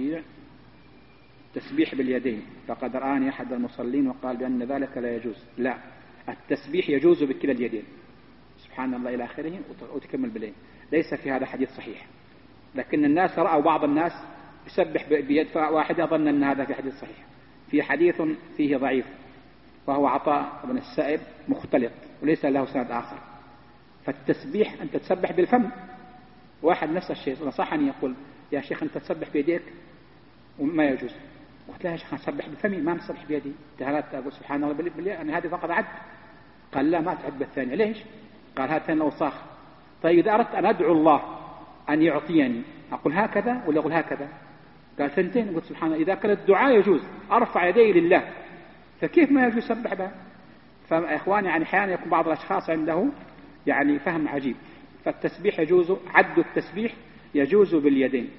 التسبيح باليدين؟ فقد رآني أحد المصلين وقال بأن ذلك لا يجوز. لا، التسبيح يجوز بكلا اليدين، سبحان الله إلى آخره، وتكمل باليدين. ليس في هذا حديث صحيح، لكن الناس رأوا بعض الناس يسبح بيد واحدة ظن أن هذا في حديث صحيح. في حديث فيه ضعيف وهو عطاء بن السائب مختلط وليس له سند آخر. فالتسبيح أنت تسبح بالفم. واحد نفس الشيء نصحني يقول يا شيخ أنت تسبح بيديك وما يجوز. قلت له يا شيخ أسبح بفمي ما مسبح بيدي. تهلت أقول سبحان الله بالله أن هذه فقط عد. قال لا ما تعد بالثانية. ليش؟ قال هاتين الأوساخ. طيب إذا أردت أن أدعو الله أن يعطيني أقول هكذا ولا أقول هكذا؟ قال ثنتين. قلت سبحان الله إذا كان الدعاء يجوز أرفع يدي لله فكيف ما يجوز سبح بها؟ فإخواني يعني أحيانا يكون بعض الأشخاص عنده يعني فهم عجيب. فالتسبيح يجوز، عد التسبيح يجوز باليدين.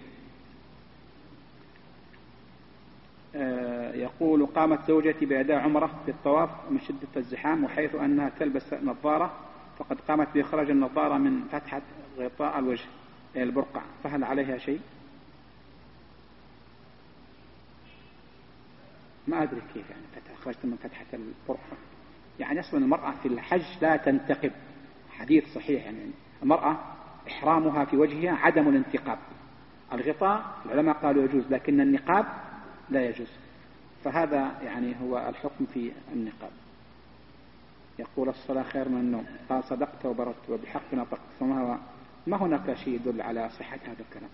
يقول قامت زوجتي بأداء عمره في الطواف من شدة الزحام وحيث أنها تلبس نظارة فقد قامت بإخراج النظارة من فتحة غطاء الوجه البرقع، فهل عليها شيء؟ ما أدري كيف يعني أخرجت من فتحة البرقع. يعني أصلا المرأة في الحج لا تنتقب، حديث صحيح. يعني المرأة إحرامها في وجهها عدم الانتقاب. الغطاء العلماء قالوا يجوز لكن النقاب لا يجوز. فهذا يعني هو الحكم في النقاب. يقول الصلاة خير من النوم. قال صدقت وبرت وبحق نطقت. ما هناك شيء يدل على صحة هذا الكلام.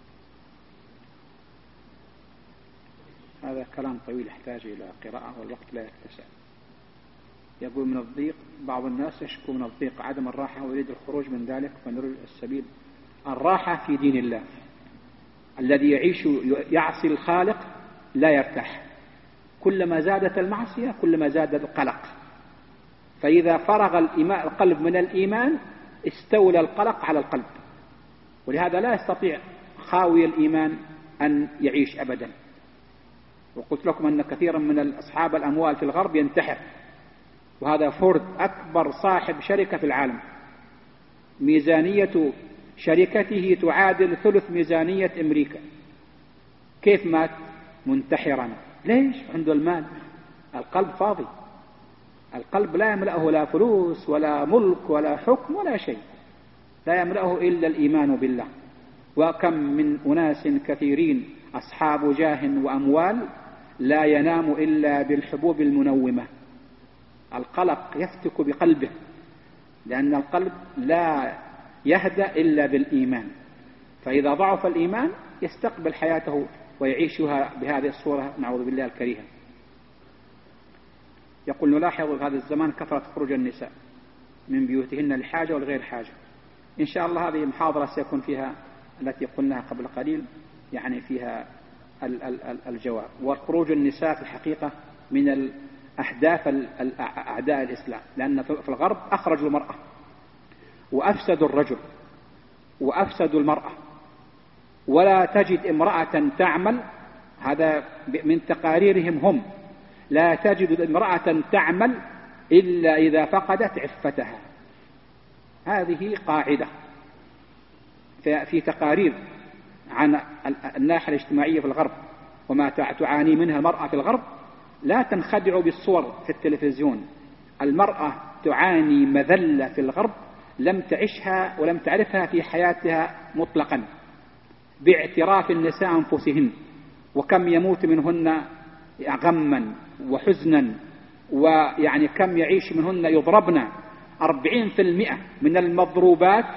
هذا كلام طويل يحتاج إلى قراءة والوقت لا يتسع. يقول من الضيق، بعض الناس يشكو من الضيق عدم الراحة ويريد الخروج من ذلك فنريد السبيل. الراحة في دين الله. الذي يعيش يعصي الخالق لا يرتاح. كلما زادت المعصية كلما زاد القلق. فإذا فرغ القلب من الإيمان استولى القلق على القلب. ولهذا لا يستطيع خاوي الإيمان أن يعيش أبدا. وقلت لكم أن كثيرا من أصحاب الأموال في الغرب ينتحر. وهذا فورد أكبر صاحب شركة في العالم، ميزانية شركته تعادل ثلث ميزانية أمريكا. كيف مات؟ منتحرا. ليش؟ عنده المال. القلب فاضي. القلب لا يملأه لا فلوس ولا ملك ولا حكم ولا شيء، لا يملأه إلا الإيمان بالله. وكم من أناس كثيرين أصحاب جاه وأموال لا ينام إلا بالحبوب المنومة. القلق يفتك بقلبه، لأن القلب لا يهدأ إلا بالإيمان. فإذا ضعف الإيمان يستقبل حياته ويعيشها بهذه الصورة نعوذ بالله الكريهة. يقول نلاحظ في هذا الزمان كثرة خروج النساء من بيوتهن لحاجة والغير حاجة. إن شاء الله هذه محاضرة سيكون فيها التي قلناها قبل قليل يعني فيها الجواب. وخروج النساء في الحقيقة من أهداف أعداء الإسلام، لأن في الغرب أخرجوا المرأة وأفسدوا الرجل وأفسدوا المرأة. ولا تجد امرأة تعمل، هذا من تقاريرهم هم، لا تجد امرأة تعمل إلا إذا فقدت عفتها. هذه قاعدة في تقارير عن الناحية الاجتماعية في الغرب وما تعاني منها المرأة في الغرب. لا تنخدعوا بالصور في التلفزيون. المرأة تعاني مذلة في الغرب لم تعيشها ولم تعرفها في حياتها مطلقا، باعتراف النساء أنفسهن. وكم يموت منهن غما وحزنا، ويعني كم يعيش منهن يضربن. 40% من المضروبات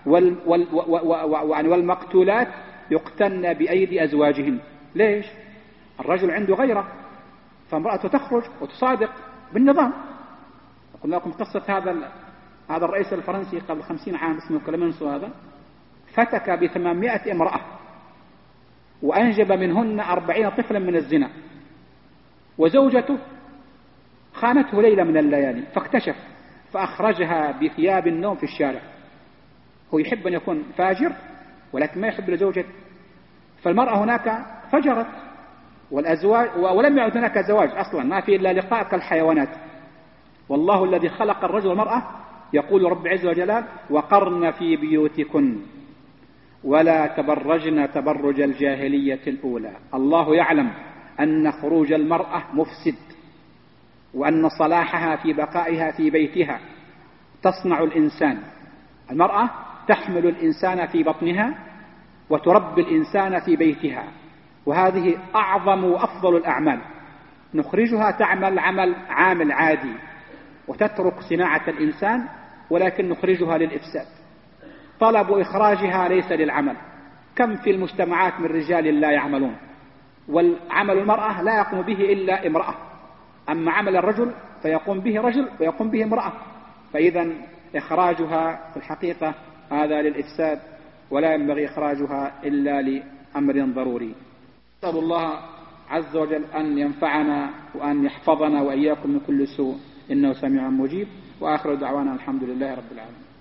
والمقتولات يقتلن بأيدي أزواجهن. ليش؟ الرجل عنده غيرة، فامرأته تخرج وتصادق بالنظام. قلنا لكم قصة هذا الرئيس الفرنسي قبل 50 عام اسمه كليمنسو، هذا فتك ب800 امرأة وأنجب منهن 40 طفلا من الزنا، وزوجته خانته ليلة من الليالي فاكتشف فأخرجها بثياب النوم في الشارع. هو يحب أن يكون فاجر ولكن ما يحب لزوجته، فالمرأة هناك فجرت، والأزواج ولم يعد هناك زواج أصلا، ما في إلا لقاء كالحيوانات. والله الذي خلق الرجل والمرأة يقول رب عز وجل: وقرن في بيوتكن ولا تبرجن تبرج الجاهلية الأولى. الله يعلم أن خروج المرأة مفسد، وأن صلاحها في بقائها في بيتها تصنع الإنسان. المرأة تحمل الإنسان في بطنها وتربي الإنسان في بيتها، وهذه أعظم وأفضل الأعمال. نخرجها تعمل عامل عادي وتترك صناعة الإنسان، ولكن نخرجها للإفساد. طلب إخراجها ليس للعمل. كم في المجتمعات من رجال لا يعملون، والعمل المرأة لا يقوم به إلا امرأة، أما عمل الرجل فيقوم به رجل ويقوم به امرأة. فإذا إخراجها في الحقيقة هذا للإفساد، ولا ينبغي إخراجها إلا لأمر ضروري. نسأل الله عز وجل أن ينفعنا وأن يحفظنا وإياكم من كل سوء، إنه سميع مجيب. وآخر دعوانا الحمد لله رب العالمين.